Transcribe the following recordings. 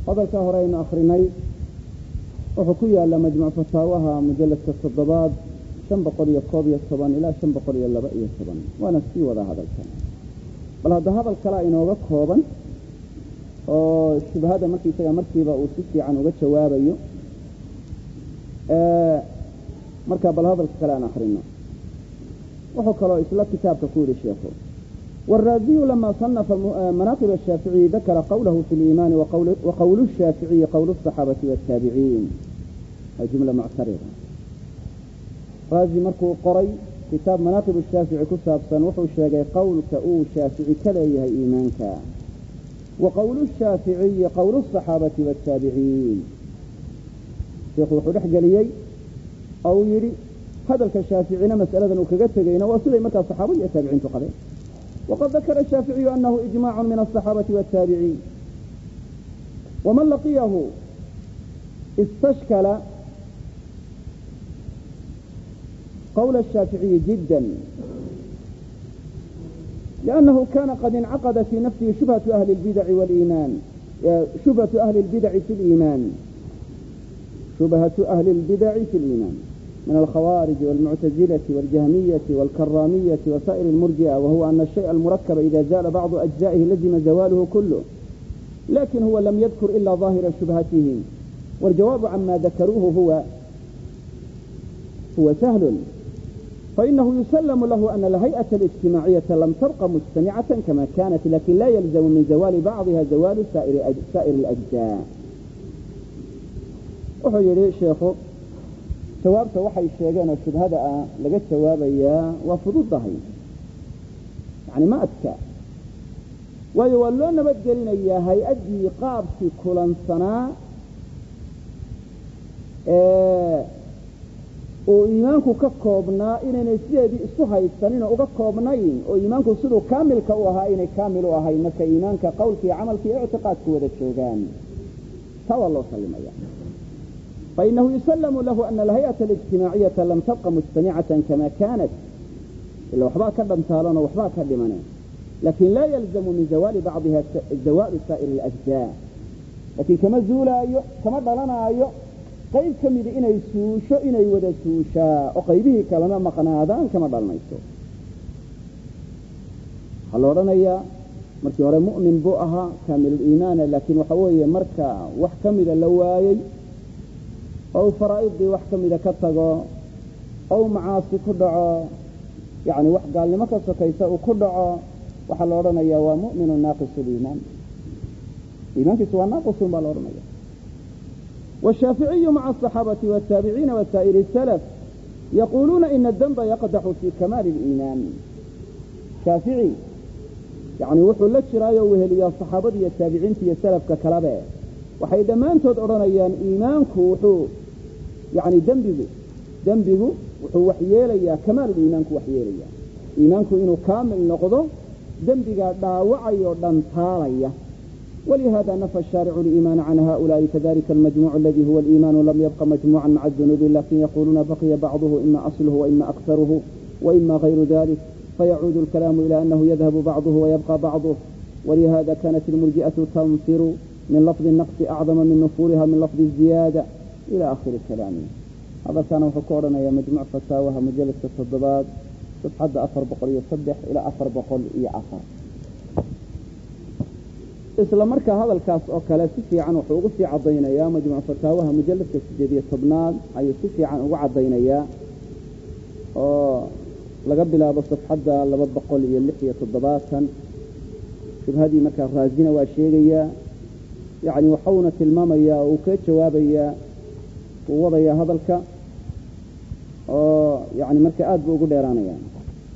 هذا الكهرين أخريني وحكوية لما مجمع فتاوها مجلد الصدبات شنبقرية كوبية الصبان إلى شنبقرية اللبائية الصبان وأنا سي وضع هذا الكلام بل هذا الكلام إنه وقفه شبه هذا مركي سيا مركي وسيسي عن وقت شوابي مركب بل هذا الكلام آخرين وحكى له إسلاء كتاب تقول الشيخ والرازي لما صنف مناقب الشافعي ذكر قوله في الإيمان وقول الشافعي قول الصحابة والتابعين الجملة معترضة رازي مركو قري كتاب مناقب الشافعي كتاب سنوحو الشاقي قول كأو شافعي كليه إيمانك وقول الشافعي قول الصحابة والتابعين شيخ وحدح قليي أو يري هذا الكشافعين مسألة وكجت جينا وصل متى الصحابة والتابعين تقبل وقد ذكر الشافعي أنه إجماع من الصحابة والتابعين ومن لقيه استشكل قول الشافعي جدا لأنه كان قد انعقد في نفسه شبهة أهل البدع والإيمان شبهة أهل البدع في الإيمان شبهة أهل البدع في الإيمان من الخوارج والمعتزلة والجهمية والكرامية وسائر المرجئة وهو أن الشيء المركب إذا زال بعض أجزائه لزم زواله كله لكن هو لم يذكر إلا ظاهر شبهته والجواب عما ذكروه هو سهل فإنه يسلم له أن الهيئة الاجتماعية لم تبق مجتمعة كما كانت لكن لا يلزم من زوال بعضها زوال سائر الأجزاء وحيري الشيخ جوابته waxay sheegeen shubhada laga jawaabaya waa fududahay yani ma adka waayo waa loo nabad gelinayaa hay'adii qaabkii kulansanaa oo iimaanku ka koobnaa inay sideedii isku haysanin oo uga koobnayn oo iimaanku sidoo kaamilka u ahaa inay kaamil u ahay marka iimaanka qowlkii amalkii i'tiqaadku wada joogaan tawallo salimaya فإنه يسلم له أن الهيئة الاجتماعية لم تبقى مجتمعة كما كانت إلا وحبا كدم تالنا وحبا كدمنا لكن لا يلزم من زوال بعضها زوال سائر الأجزاء لكن كما زولا كما ضلنا قيب كم إذا إنا يسوشو إنا يودا سوشا وقيبه كلنا مقنا هذان كما ضلنا يسو حلورنا يا مركي ورا مؤمن بؤها كامل الإيمان لكن وحوية مركا وحكم إذا لوايي أو فرائض وحكم إذا كتغو أو معاصي كدعو يعني وح قال لما كسكيسا وكدعو وحلورنا يا ومؤمن ناقص الإيمان إيمانك سوى ناقص بالورنا يا والشافعي مع الصحابة والتابعين وسائر السلف يقولون إن الذنب يقدح في كمال الإيمان شافعي يعني وحو لشرايا وهليا الصحابة والتابعين في السلف ككلابه waxay dhammaantood oranayaan iimaanku wuxuu yani dambigu wuxuu wax yeelayaa kamaal iimaanku wax yeelayaa iimaanku inuu kaamil noqdo dambiga dhaawacayo dhantaalaya ولهذا نفى الشارع الإيمان عن هؤلاء كذلك المجموع الذي هو الإيمان لم يبقى مجموعا مع الذنوب لكن يقولون بقي بعضه إما أصله وإما أكثره وإما غير ذلك فيعود الكلام إلى أنه يذهب بعضه ويبقى بعضه ولهذا كانت المرجئة تنفر من لفظ النقص أعظم من نفورها من لفظ الزيادة إلى آخر الكلام هذا كان حكورنا يا مجموع فتاوها مجلس الصدبات تتحدى أفر بقرية صدح إلى أفر بقل إيا أفر إسلام مركا هذا الكاس أوكالا سيسي عن وحوق في عضينا يا مجموع فتاوها مجلس السجدية صبناد أي سيسي عن وعضينا يا لقبلا بس تتحدى لبض بقل إيا اللحية الصدبات شوف هذه مكان رازين واشيغيا يعني وحونا المامية وكيت جوابيا ووضيا هذا الكا يعني مركا آد بوغو ديرانا يعني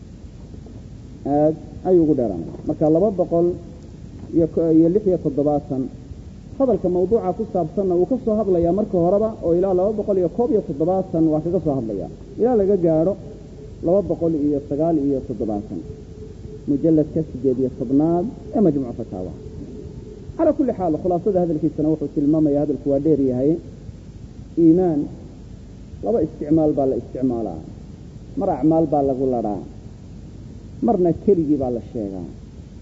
آد أي وغو ديرانا مركا لبض بقل يلحية الضباطا هذا الكا موضوعا كسا بصنا وكسو هذا يا مركا هربا وإلا لبض بقل يكوبية الضباطا وكسو هذا يا إلا لقا جارو لبض بقل إيا السقال إيا الضباطا مجلد كسجد يصبناد مجموع فتاوى على كل حال خلاصة هذا الكيس سنوح السلمامة هذا الكواديري هاي إيمان لبا استعمال بالا استعمالا مر أعمال بالا قلرا مرنا كريجي بالا الشيغا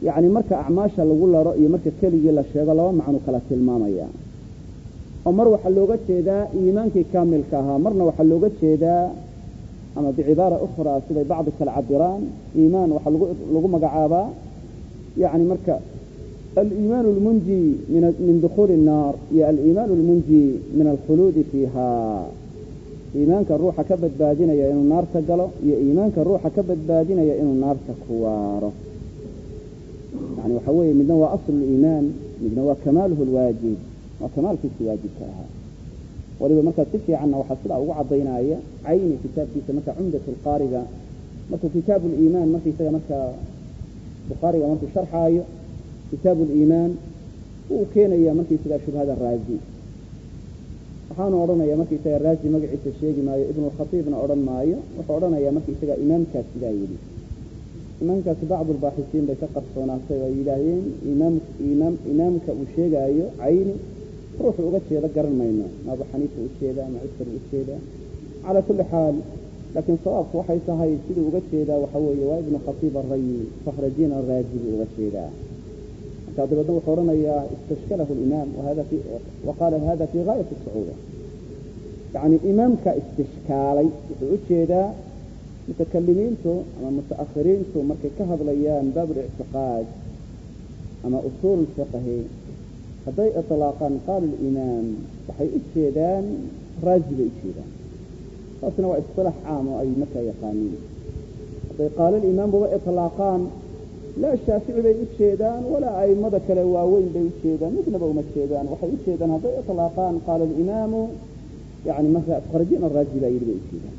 يعني marka acmaasha lagu laro iyo marka keligii la sheego laba macno kala tilmaamaya oo mar waxa looga jeedaa iimaankii kaamilka ahaa marna waxa looga jeedaa ama bi'ibara ukhra sida baad kala cabiraan iimaan waxa lagu magacaabaa يعني marka الإيمان المنجي من دخول النار يا الإيمان المنجي من الخلود فيها إيمانك الروح كبد بادنا يا إنه النار تقله يا إيمانك الروح كبد بادنا يا إنه النار تكواره يعني وحوي من هو أصل الإيمان من هو كماله الواجب وكمال في الواجب كها ولما مركز تفي عنه وحصل أو عضينا عين كتاب في سمك عمدة القارئة مثل كتاب الإيمان ما في سمك بخاري ومركز شرح آية كتاب الإيمان وكان يا مركز سلا شبه هذا الرازي وحنا أرنا يا مركز سلا الرازي مقعد الشيء ما ابن الخطيب أرنا مايا وحنا يا مركز سلا إمام كاسدايلي إمام كاس بعض الباحثين بيشقق صناعة وإلهين إمامك وشيء أيو عيني روح وقت شيء ذكر المينا ما أبو حنيفة وشيء ما عسر وشيء على كل حال لكن صواب وحي صهاي سيدي وقت شيء وحوي وابن خطيب الري فخر الدين الرازي وقت شيء كاتب وحورنا يا استشكله الإمام وهذا في وقال هذا في غاية الصعوبة يعني إمامك استشكالي وشيء متكلمين أما متأخرين مركي كهض ليان باب الاعتقاد أما أصول الفقه هذي إطلاقا قال الإمام وحي إتشيدان راجل إتشيدان فأصنع إصطلاح عام أي مكة يقانين هذي قال الإمام هو إطلاقان لا الشافعي بي إتشيدان ولا أي مدى كالواوين بي إتشيدان مثل بو متشيدان وحي إتشيدان هذي إطلاقان قال الإمام يعني مثلا خرجين الراجل بي إتشيدان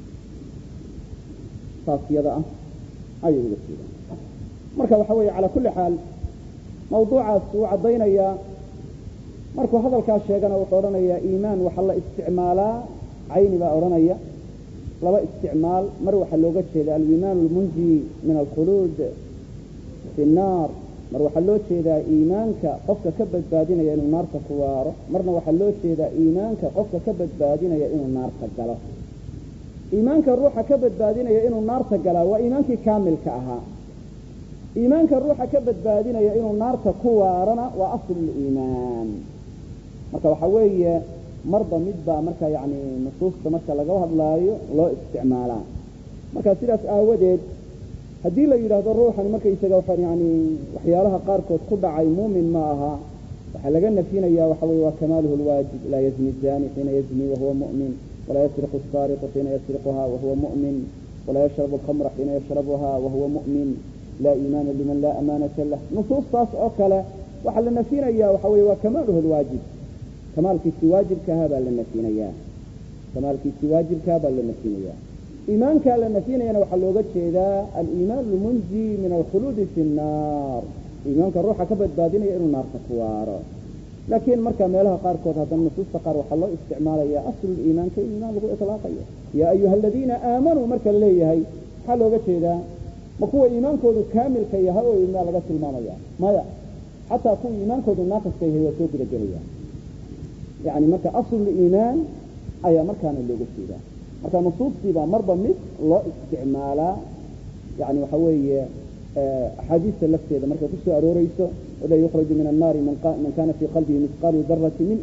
صافية أي وسيلة مركب حوي على كل حال موضوع السوء عضينا يا مركب هذا الكاشيغنا وحورنا يا إيمان وحل استعمالا عيني بأورنا يا لو استعمال مروح اللوجة شيء الإيمان المنجي من الخلود في النار مروح اللوجة شيء إيمانك قفك كبد بادينا يا إنه النار تكواره مرنا وحلوجة شيء إيمانك قفك كبد بادينا يا إنه النار تجله إيمانك الروح كبد بادينا يا إنه النار تجلا وإيمانك كامل كأها إيمانك الروح كبد بادينا يا إنه النار تكوارنا وأصل الإيمان مركا وحوي مرضى مدة مركا يعني نصوص مركا لجوها لا استعمالا مركا سيرس أودد هدي لا يراد الروح يعني مركا يسجوا يعني وحيالها قاركود خد عيموم من معها وحلقنا فينا يا وحوي وكماله الواجب لا يزني الزاني حين يزني وهو مؤمن ولا يسرق السارق حين يسرقها وهو مؤمن ولا يشرب الخمر حين يشربها وهو مؤمن لا إيمان لمن لا أمانة له نصوص صاص أكله وحلنا فينا إياه وحوي وكماله الواجب كمال في الواجب كهذا لنا فينا إياه كمال في الواجب كهذا لنا فينا إياه إيمان كان لنا فينا إياه وحلوقت شيء ذا الإيمان المنجي من الخلود في النار إيمان كالروح كبد بادين إنه النار تكواره لكن مركا مالها قاركود هذا النصوص تقار وحلو استعمالا يا أصل الإيمان كإيمان لغو إطلاقيا يا أيها الذين آمنوا مركا اللي هي حلو قتشي ذا مكو إيمان كودو كامل كي هو إيمان لغا سلمانيا ماذا حتى يكون إيمان كودو ناقص كي هو سوق رجليا يعني مركا أصل الإيمان أي مركا اللي قتشي ذا مركا نصوص تبا مرضى مثل الله استعمالا يعني وحوي حديث اللفتة إذا مركا كسو أروريسو ولا يخرج من النار من كان في قلبه مثقال ذرة من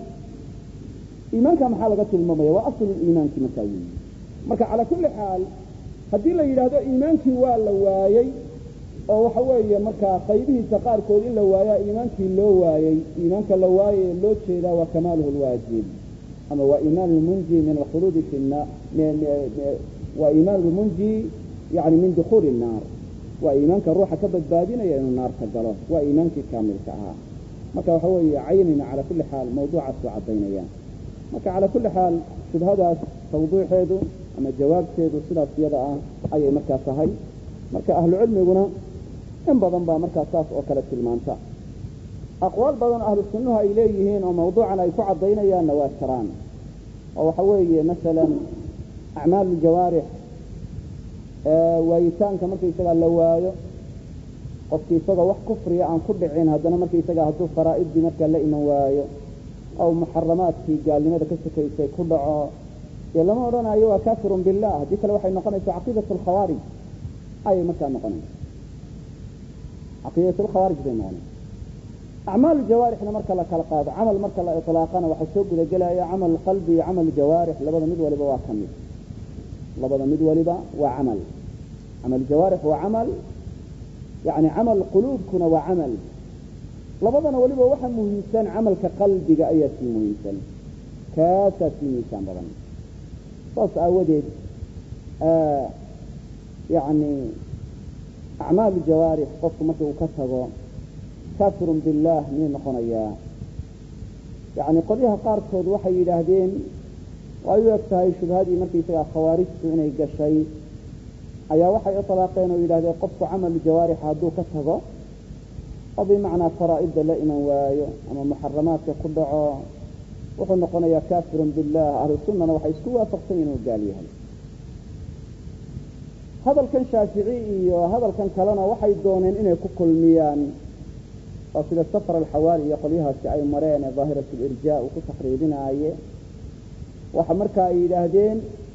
إيمان كما حالة الممية وأصل الإيمان كما كان مركا على كل حال هدي لا يراد إيمانك ولا وايي أو حوي مركا قيده تقار كل إلا وايا إيمانك لو وايي إيمانك لو وايي لو شيء وكماله الواجب أما وإيمان المنجي من الخلود في النار وإيمان المنجي يعني من دخول النار وإيمانك الروح كبد بادين يا النار تجله وإيمانك كامل كها مكا وحوي عيننا على كل حال موضوع السوء عضينيا مكا على كل حال شد هذا توضيح هذا أما جواب هذا صلة سيادة أي مكا صهي مكا أهل العلم يقولون إن بضن با مكا صاف أكلت المانتا أقوال بضن أهل السنة إليهين وموضوعنا يكون عضينيا نواشران وحوي مثلا أعمال الجوارح ويتانك markii isaga la waayo qofkii isaga wax kufri aan ku dhicin hadana markii isaga haduu faraa'id marka la iman waayo aw muharramaadkii gaalnimada ka sakeysay ku dhaco lama oranayo waa kaafirun billah hadii kale waxay noqonaysaa aqeedatul khawarij ay marka noqonaysaa caqiidatu lkhawaarij bay noqonaysa acmaalu jawaarixna marka la kala qaado camal marka la itlaaqana waxaa soo gudagelaya camal qalbi iyo camal jawaarix labada mid waliba waa ka mid labada mid waliba waa camal jawaarix waa camal yani camal quluubkuna waa camal labadana waliba waxa muhiimsan camalka qalbiga ayaa sii muhiimsan kaasaa sii miisaan badan saas aawadeed yani acmaal jawaarix qofku marka uu ka tago kaafirun billah miyuu noqonayaa yani qolyaha qaarkood waxay yidhaahdeen way u eg tahay shubhadii markaysagaa khawaarijtu inay gashay ayaa waxay iطlaaqeen oo yidhahdeen qofku camal jawaarix hadduu ka tago oo bimacnaa faraa'idda la iman waayo ama muxaramaadka ku dhaco wuxuu noqonayaa kaafirun billah ahlu sunnana waxay isku waafaqsan inuu gaal yahay hadalkan shaafici iyo hadalkan kalena waxay dooneen inay ku kulmiyaan oo sida safar alxawaali iyo qolyahaasi ay mareen ee daahirat alirjaa uu ku taxriirinaaye waxa marka ay yidhaahdeen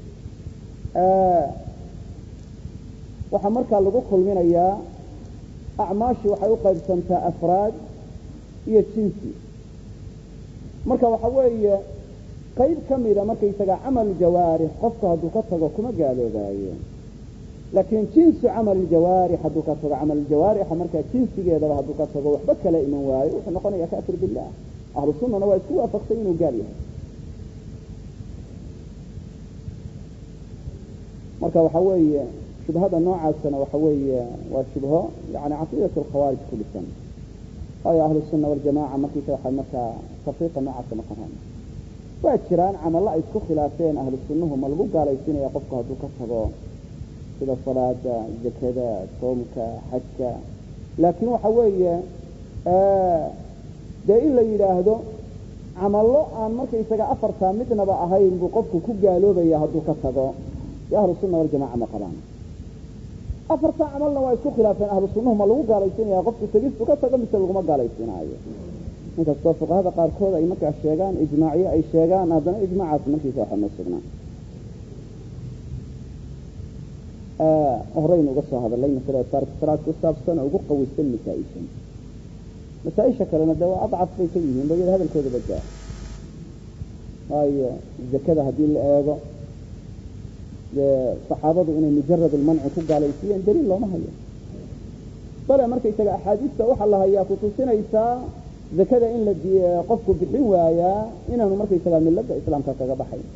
waxaa markaa lagu kulminayaa acmaashii waxay u qaybsantaa afraad iyo jinsi marka waxa weeye qayb ka mida markaysaga camal jawaarix qofku hadduu ka tago kuma gaaloobaayo laakiin jinsu camal jawaarix hadduu ka tago camal jawaarixa markaa jinsigeedaba hadduu ka tago waxba kala iman waayo wuxuu noqonayaa kaafir billah ahlu sunnana waa isku waafaqsay inuu gaal yahay marka waxa weeye shubhada noocaasna waxa weeye waa shubho yani caqiidatu lkhawaarij ku dhisan waayo ahlu sunna waljamaca markiisa waxay markaa tafriiqa noocaasa ma qabaan waa jiraan camalla ay isku khilaafeen ahlu sunnuhu ma lagu gaalaysiinaya qofku hadduu ka tago sida salaada zakada soomka xajka laakiin waxa weeye dee in la yidhaahdo camallo aan markaysaga afartaa midnaba ahayn buu qofku ku gaaloobaya hadduu ka tago dee ahlu sunna waljamaca ma qabaan afartaa camalna waa isku khilaafeen ahlu sunnuhu ma lagu gaalaysiinaya qofku tegistu ka tago mise laguma gaalaysiinaayo inkastoo fuqahada qaarkood ay markaa sheegaan ijmaacyo ay sheegaan haddana ijmaacaas markiisa waxa ma sugnaa horeynu uga soo hadalay masalada taarika salaadka ku saabsan oo ugu qawiysan masaa-isha kalena dee waa adcaf bay ka yihiin bayada hadalkooda badaa waayo zakada haddii la eego dee saxaabadu inay mujarad almanci ku gaalaysiiyeen daliil looma hayo bale markaysaga axaadiista waxaa la hayaa kutusinaysaa zakada in la qofku bixin waayaa inaanu markaysaga milada islaamka kaga baxayn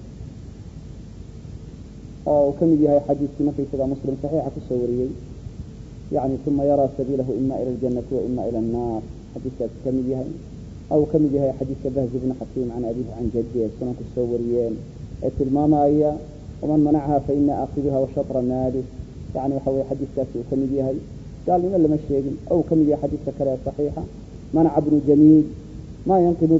oo uu ka mid yahay xadiiskii markaysaga muslim saxiixa kusoo wariyey yani uma yaraa sabiilahu ima ila aljanati wa ima ila annaar xadiiskaasi ka mid yahay ou ka mid yahay xadiiska bahz ibni xakiim can abihi can jaddi ee sunan kusoo wariyeen ee tilmaamaya waman manacaha faina aakiduha washatra maali yani waxa weye xadiiskaasi uu ka mid yahay gaalnimo lama sheegin ou ka mid yahay xadiiska kale ee saxiixa manaca bnu jamiil ma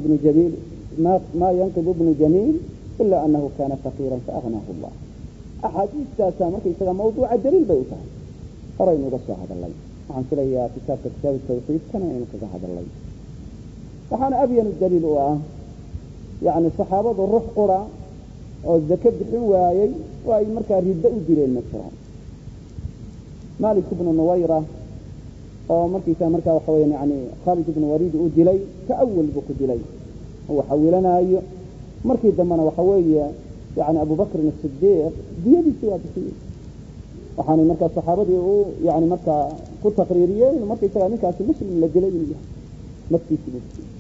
yanqibu bnu jamiil ila anahu kana faqiiran faagnahu allah axaadiistaasaa markaysaga mawduuca daliil bay u tahay horaynu uga soo hadalay waxaan filayaa kitaabka kitaabu tawxiidkana inaynu kaga hadalay waxaana abyanu daliil u ah yani saxaabadu ruux qura oo zake bixin waayey oo ay markaa riddo u dileen ma jiraan malik ibnu nuwayra oo markiisa markaa waxa weya yani khaalid ibnu waliid uu dilay ta'awul buu ku dilay uu xawilanaayo markii dambena waxa weeye yani abu bakrin asidiiq diyadiisi waa bixiyey waxaanay markaa saxaabadii u yani markaa ku taqriiriyeen inu markaysaga ninkaasi muslim la dilay inuu yahay naftiisii buu bixiyey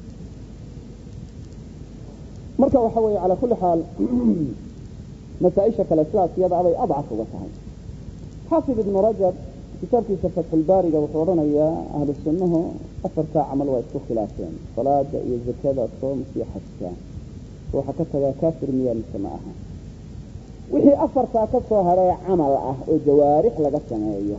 marka waxa weeye calaa kulli xaal masaa-isha kale sidaas iyada abay adcaf uga tahay xaafid ibnu rajab kitaabkiisa fatxulbaariga wuxuu odhanayaa ahlu sunnuhu afartaa camal waa isku khilaafeen salaada iyo zakada soomka iyo xajka ruuxa ka tagaa kaafir miyaa mise ma aha wixii afartaa ka soo hadhay camal ah oo jawaarix laga sameeyo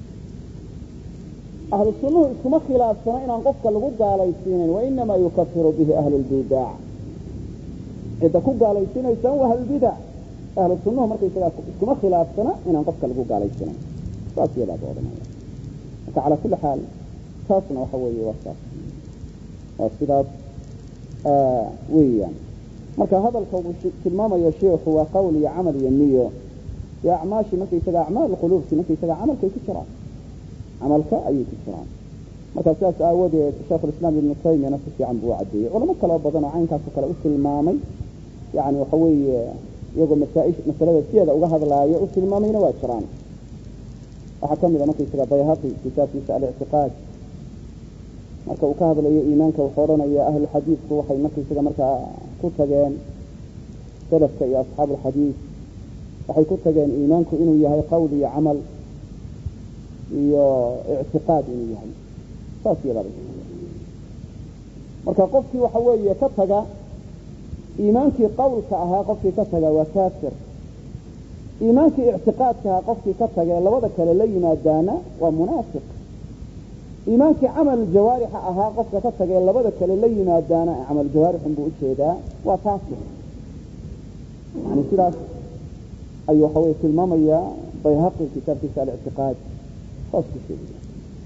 ahlu sunnuhu iskuma khilaafsana inaan qofka lagu gaalaysiinayn wainamaa yukafiru bihi ahlu lbidaac cidda ku gaalaysiinaysaan waa ahlulbidac ahlu sunnuhu markaysagaa iskuma khilaafsana inaan qofka lagu gaalaysiinayn saas iyadaaba odhanaya marka calaa kulli xaal taasna waxa weeye waa saas waa sidaas weeyaan marka hadalka uu tilmaamayo sheekhu waa qowl iyo camal iyo niyo iyo acmaashii markaysaga acmaal quluubkii markaysaga camalkay ku jiraan camalka ayay ku jiraan marka sidaas aawadeed sheekhulislaam ibnu taymiyana si fiican buu u caddeeyey culamo kaloo badan oo caynkaasoo kale u tilmaamay yani waxa weeye iyagoo masalada sideeda uga hadlaaya u tilmaamayna waa jiraan waxaa ka mid a markaysaga bayhaqi kitaabkiisa alictiqaad marka uu ka hadlayo iimaanka wuxuu odhanaya ahlu xadiidku waxay markaysaga markaa ku tageen salafka iyo asxaabu alxadiid waxay ku tageen iimaanku inuu yahay qowl iyo camal iyo ictiqaad inuu yahay saas yadaaba marka qofkii waxa weeye ka taga iimaankii qowlka ahaa qofkii ka taga waa kaafir iimaankii ictiqaadka ahaa qofkii ka taga labada kale la yimaadaana waa munaafiq iimaankii camal jawaarixa ahaa qofka ka taga labada kale la yimaadaana camal jawaarixun buu ujeedaa waa faasiq yani sidaas ayuu waxa weye tilmaamaya bayhaqi kitaabkiisa alictiqaad saas ku sheegaya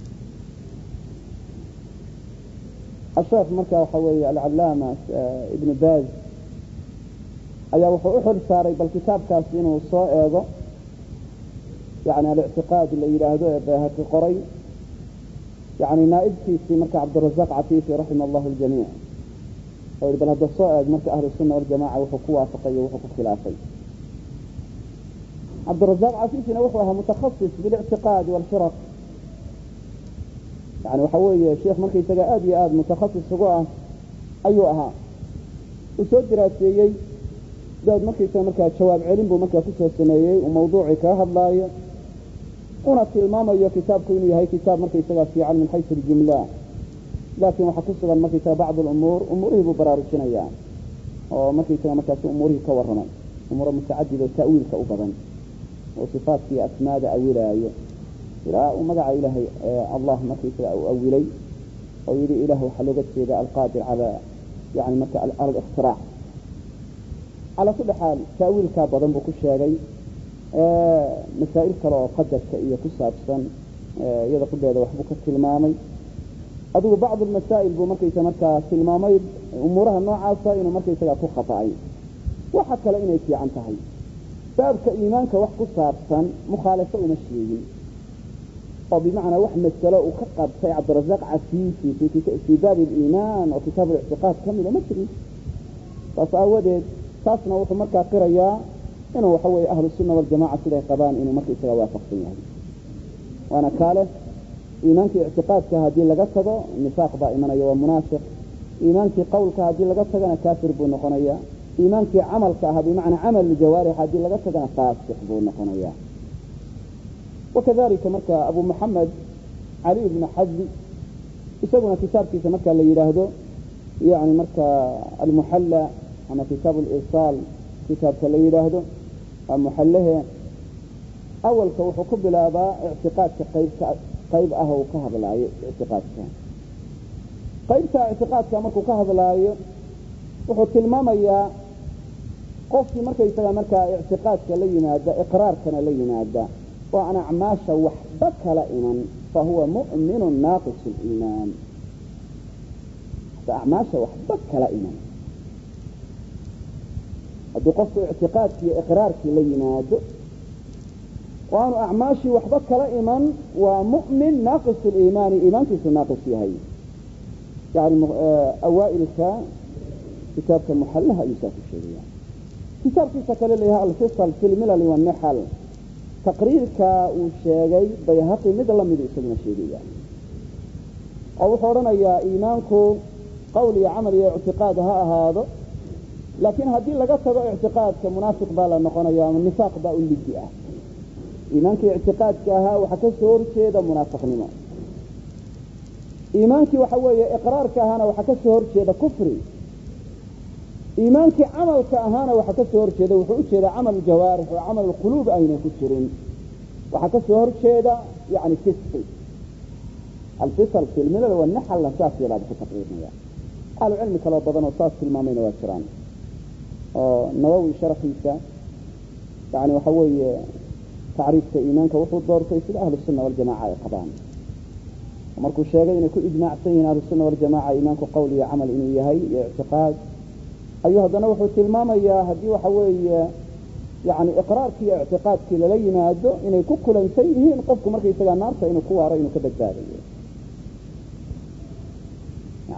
الشيخ marka waxa weeye alcalaama ibn baz ayaa wuxuu u xil saaray bal kitaabkaas inuu soo eego yani alictiqaad la yidhaahdo ee bayhaqi qoray yani naaibkiisii marka cabdirazaq cafiifi raxima allahu ljamiic oo bal hadda soo eeg marka ahlu sunna waljamaca wuxuu ku waafaqay iyo wuxuu ku khilaafay cabdirazaq cafiifina wuxuu ahaa mutakhasis bilictiqaadi walfiraq yani waxa weeye sheekh markaysaga aad iyo aad mutakhasis ugu ah ayuu ahaa uu soo diraaseeyey daad markaysaga markaa jawaab celin buu markaa kusoo sameeyey uu mawduucii kaga hadlaayo una tilmaamayo kitaabku inuu yahay kitaab markaysaga fiican min xaysu aljumla laakiin waxaa ku sugan markaysaga bacd alumuur umuurihii buu baraarujinaya oo markaysaga markaasi umuurihii ka warramay umuuro mutacadid oo ta'wiilka u badan oo sifaadkii asmaada awilaayo ilaa uu magaca ilaahay allah markaysaga u awilay oo yidhi ilah waxaa looga jeeda alqaadir cala yani marka cala alikhtiraac calaa kulli xaal ta'wiilkaa badan buu ku sheegay masaa'il kale oo qadarka iyo ku saabsan iyada qudheeda waxbuu ka tilmaamay adigu bacd almasaa'il buu markaysa markaa tilmaamay umuuraha noocaasa inuu markaysaga ku khata'ay waxa kale inay fiican tahay baabka iimaanka wax ku saabsan mukhaalafo uma sheegin oo bimacnaa wax masalo uu ka qabtay cabdirazaq cafiifi fii baabi aliimaan oo kitaab alictiqaad ka mida ma jirin saas aawadeed taasna wuxuu markaa qirayaa inuu waxa weeye ahlu sunna waljamaca siday qabaan inuu markaysaga waafaqsan yahay waana kaale iimaankii ictiqaadka haddii laga tago nifaaq baa imanaya waa munaafiq iimaankii qowlka haddii laga tagana kaafir buu noqonaya iimaankii camalka ahaa bimacnaa camal jawaarix haddii laga tagana faasiq buu noqonaya wakadalika marka abu moxamed cali ibnu xazm isaguna kitaabkiisa marka la yidhaahdo yani marka almuxalla ama kitaab alirsaal kitaabka la yidhaahdo waa muxallahe awalka wuxuu ku bilaabaa ictiqaadka qayb ah uu ka hadlaayo ictiqaadka qaybta ictiqaadka markuu ka hadlaayo wuxuu tilmaamayaa qofkii markaysaga markaa ictiqaadka la yimaada iqraarkana la yimaada oo aan acmaasha waxba kala iman fahuwa mu'minu naaqis liimaan acmaasha waxba kala iman hadduu qofku ictiqaadkii iyo iqraarkii la yimaado oo aanu acmaashii waxba kala iman waa mu'min naaqis liimaani iimaankiisu naaqis yahay yani awaa'ilka kitaabka muxallaha ayuu saa ku sheegaya kitaabkiisa kale layahay alfisal fi lmilali wannixal taqriirka uu sheegay bayhaqi mid lamidu isaguna sheegaya oo wuxuu odhanayaa iimaanku qowl iyo camal iyo ictiqaad ha ahaado laakiin haddii laga tago ictiqaadka munaafiq baa la noqonaya ama nifaaq baa u lidi ah iimaankii ictiqaadka ahaa waxaa ka soo horjeeda munaafiqnimo iimaankii waxa weeye iqraarka ahaana waxaa ka soo horjeeda kufri iimaankii camalka ahaana waxaa ka soo horjeeda wuxuu ujeedaa camal jawaarix oo camal quluub ayna ku jirin waxaa ka soo horjeeda yani fisqi alfisal fi lmilal wanaxalna saas yalaaba ku taqriirnaya ahlu cilmi kaloo badan oo saas tilmaamayna waa jiraan oo nawowi sharaxiisa yani waxa weeye tacriifka iimaanka wuxuu doortay sida ahlu sunna waljamaca ay qabaan markuu sheegay inay ku ijmaacsan yihiin ahlu sunna waljamaca iimaanku qowl iyo camal inuu yahay iyo ictiqaad ayuu haddana wuxuu tilmaamayaa haddii waxa weeye yani iqraarkii iyo ictiqaadkii lala yimaado inay ku kulansan yihiin qofku markaysagaa naarta inuu ku waaro inuu ka badbaadayo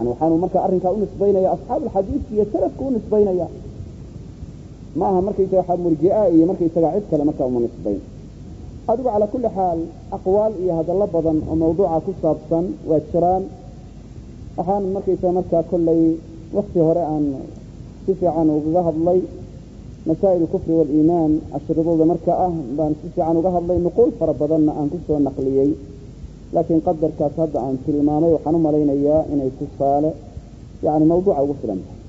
yani waxaanu marka arrinkaa u nisbaynaya asxaabu alxadiidka iyo salafka u nisbaynaya ma aha markaysaga waxa murji'a iyo markaysaga cid kale markaa uma nisbayn adigu calaa kulli xaal aqwaal iyo hadallo badan oo mawduuca ku saabsan waa jiraan waxaan markaysaga markaa kollay wakti hore aan si fiican ugaga hadlay masaa'il kufri waliimaan ashridooda marka ah baan si fiican uga hadlay nuquul fara badanna aan ku soo naqliyey laakiin qadarkaas hadda aan tilmaamay waxaan u malaynayaa inay tusaale yani mawduuca ugu filan tahay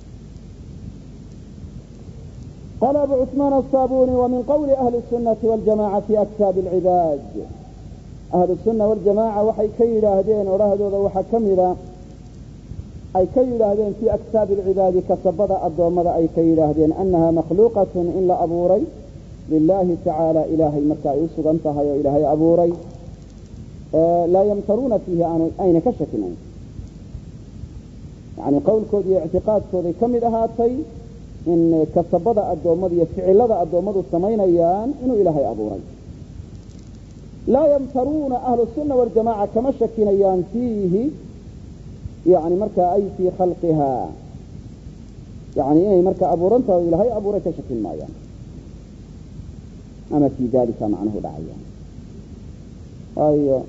قال أبو عثمان الصابوني ومن قول أهل السنة والجماعة في أكتاب العباد أهل السنة والجماعة وحي كيلا هدين ورهدوا وحكملا أي كيلا هدين في أكتاب العباد كسبض الضومض أي كيلا هدين أنها مخلوقة إلا أبوري لله تعالى إلهي مكة يسوق انتهى يا إلهي أبوري لا يمترون فيه أين كشكنا يعني قول كودي اعتقاد كودي كم إذا هاتي إن كسبض الدومض يفعل لذا الدومض السمين أيان إنه إلهي أبوري لا يمترون أهل السنة والجماعة كما شكين أيان فيه يعني مركا أي في خلقها يعني أي مركا أبورنته إلهي أبوري كشكين ما أيان أما في ذلك معنه دعيان أيوه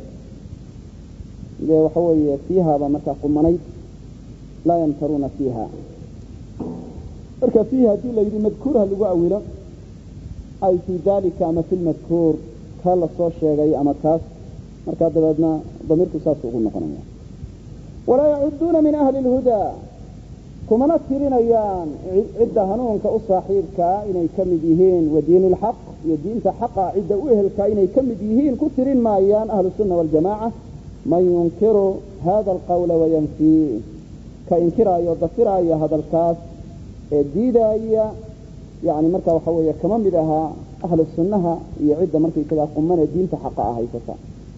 وحوي فيها بمركا قمنيت لا يمترون فيها marka fiiha hadii la yidhi madkuurha lagu awilo ay fii dalika ama fi lmadkuur kaa la soo sheegay ama kaas markaa dabeedna damiirku saas ugu noqonaya walaa yacuduuna min ahli lhudaa kumana tirinayaan cidda hanuunka u saaxiibkaa inay ka mid yihiin wa diin lxaq iyo diinta xaqa cidda u ehelkaa inay ka mid yihiin ku tirin maayaan ahlu sunna waljamaaca man yunkiru hada alqawla wayanfii ka inkiraayo dafiraayo hadalkaas diidaya yani marka waxa weeye kama mid ahaa ahlu sunnaha iyo cidda markaysagaa qumane diinta xaqa ah haysata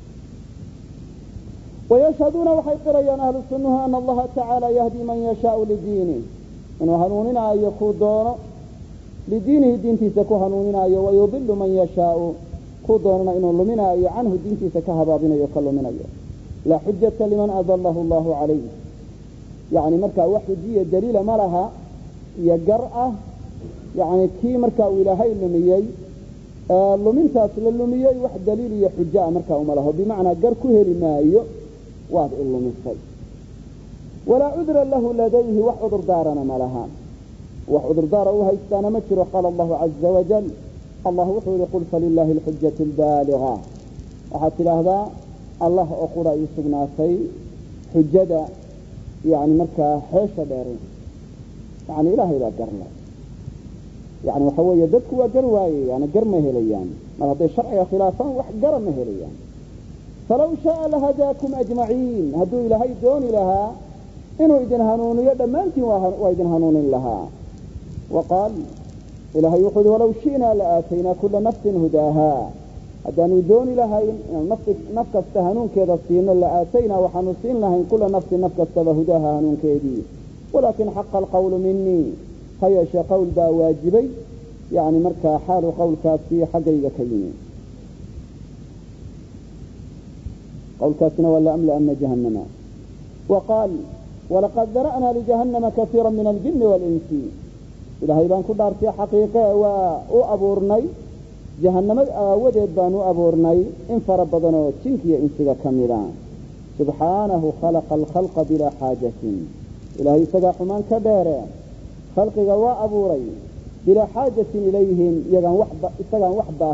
wayashhaduuna waxay qirayaan ahlu sunnaha ana allaha tacaala yahdi man yashaau lidiinih inuu hanuuninaayo kuu doono lidiinihi diintiisa ku hanuuninaayo wayudilu man yashaau kuu doonana inuu luminaayo canhu diintiisa ka habaabinayo ka luminayo laa xujata liman adalahu allahu calayh yani markaa wax xujiya daliila ma laha iyo gar ah yani kii markaa uu ilaahay lumiyey lumintaas la lumiyey wax daliil iyo xujaa markaa uma laho bimacnaa gar ku heli maayo waad i lumisay walaa cudra lahu ladayhi wax cudurdaarana ma laha wax cudurdaara u haystaana ma jiro qaala allahu caza wajal allah wuxuu yihi qul falilaahi alxujatu albaaliga waxaad tidhaahdaa allah oo qura ii sugnaatay xujada yani markaa xeesha dheeri yani ilaahay baa garle yani waxa weeye dadku waa gar waaye yani gar ma helayaan mar hadday sharciga khilaafaan wax gara ma helayaan falaw shaaa lahadaakum ajmaciin hadduu ilaahay dooni lahaa inuu idin hanuuniyo dhammaantiin waa idin hanuunin lahaa waqaal ilahay wuxuu yihi walaw shi'naa la aataynaa kula nafsin hudaahaa haddaanu dooni lahayn inaan naf kasta hanuunkeeda siino la aataynaa waxaanu siin lahayn kula nafsin naf kastaba hudaaha hanuunkeedii ولكن حق القول مني هيا شيء قول با واجبي يعني مركا حال قول كافي حقيقة كلمة قول كافنا ولا أملأن جهنم وقال ولقد ذرأنا لجهنم كثيرا من الجن والإنس إلى هيبان كدار في حقيقة وأبورني جهنم ودد بانو أبورني إن فربضنا تنكي إنسك كاملا سبحانه خلق الخلق بلا حاجة إلهي سقى حمان كبيرا خلقك وأبوري بلا حاجة إليهم استقى وحبا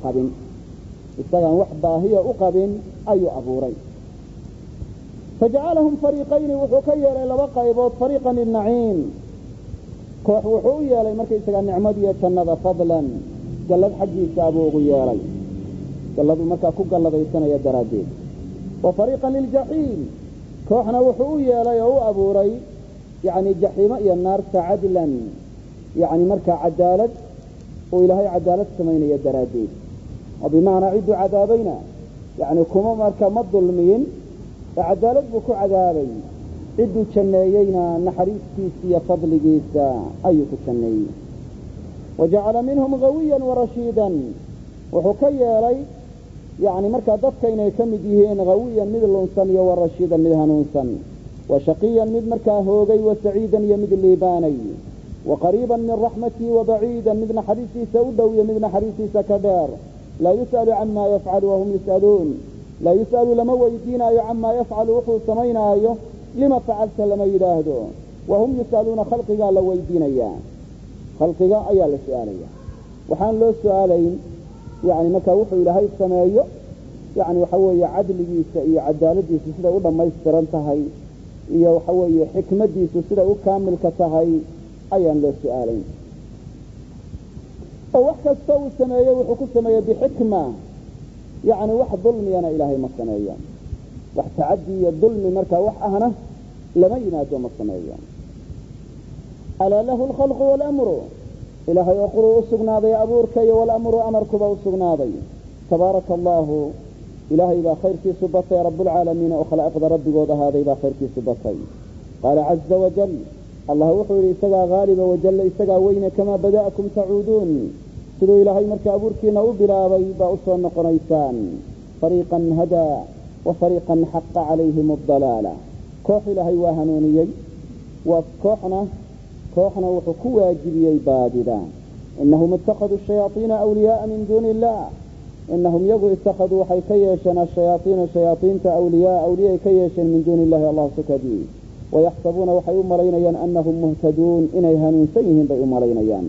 هي أقب أي أبوري فجعلهم فريقين وحكير إلى بقى يبوت فريقا النعيم كوح وحوية لمركي استقى النعمدية كنذا فضلا قلد حجي سابوغ يالي قلدوا مكا قلد يسنى يدراجين وفريقا للجحيم كوحنا وحوية لا يهو أبوري يعني الجحيم إيا النار عدلا يعني مركا عدالة وإلهي عدالة سمين يدراجين وبمعنى عد عذابينا يعني كما مركا مظلمين عدالة بكو عذابين عدوا كنيينا نحريس كيسي فضل جيسا أيكو كنيين وجعل منهم غويا ورشيدا وحكي لي يعني مركا دفكين يكمديهين غويا مثل الانسان ورشيدا مثل هنونسان وشقيا مد مركا هوغي وسعيدا يمد ليباني وقريبا من رحمتي وبعيدا مدن حريسي سودو يمدن حريسي سكدار لا يسأل عما يفعل وهم يسألون لا يسأل لما ويدينا عما يفعل وحو سمينا لما فعلت لما يلاهدو وهم يسألون خلقك لو ويدينا إياه خلقك أيها السؤالية وحان له سؤالين يعني مكا وحو إلهي السمايو يعني وحوي عدليس iyo cadaaladiisa sida u dhamaystiran tahay iyo waxaway xikmadiisa sida u kaamil ka tahay ayaan loo su'aalay oo wax kasta uu sameeyo wuxuu ku sameeyo bixikma yani wax dulmiyana ilaahay ma sameeyo wax taadi iyo dulmi marka wax ahna lama yimaado ma sameeyo ala lahu al-khalq wal amru ilaahay quru sugnaaday abuurka iyo wal amru amarkuba sugnaaday tabarakallahu إلهي با خير في سبطي رب العالمين وخلائق ربي قوض هذا با خير في سبطي قال عز وجل الله وحوري استقى غالب وجل استقى وين كما بدأكم تعودون سلو إلهي مركا أبوركينا وبلاوي با أسوى النقريسان فريقا هدى وفريقا حق عليهم الضلالة كوح إلهي واهنونيي وكوحنا وحكوا جبيي باددا إنهم اتخذوا الشياطين أولياء من دون الله إنهم يقول اتخذوا حي كيشن الشياطين أولياء كيشن من دون الله الله سكدي ويحسبون وحي أمرين أنهم مهتدون إنيهن سيهم بي أمرين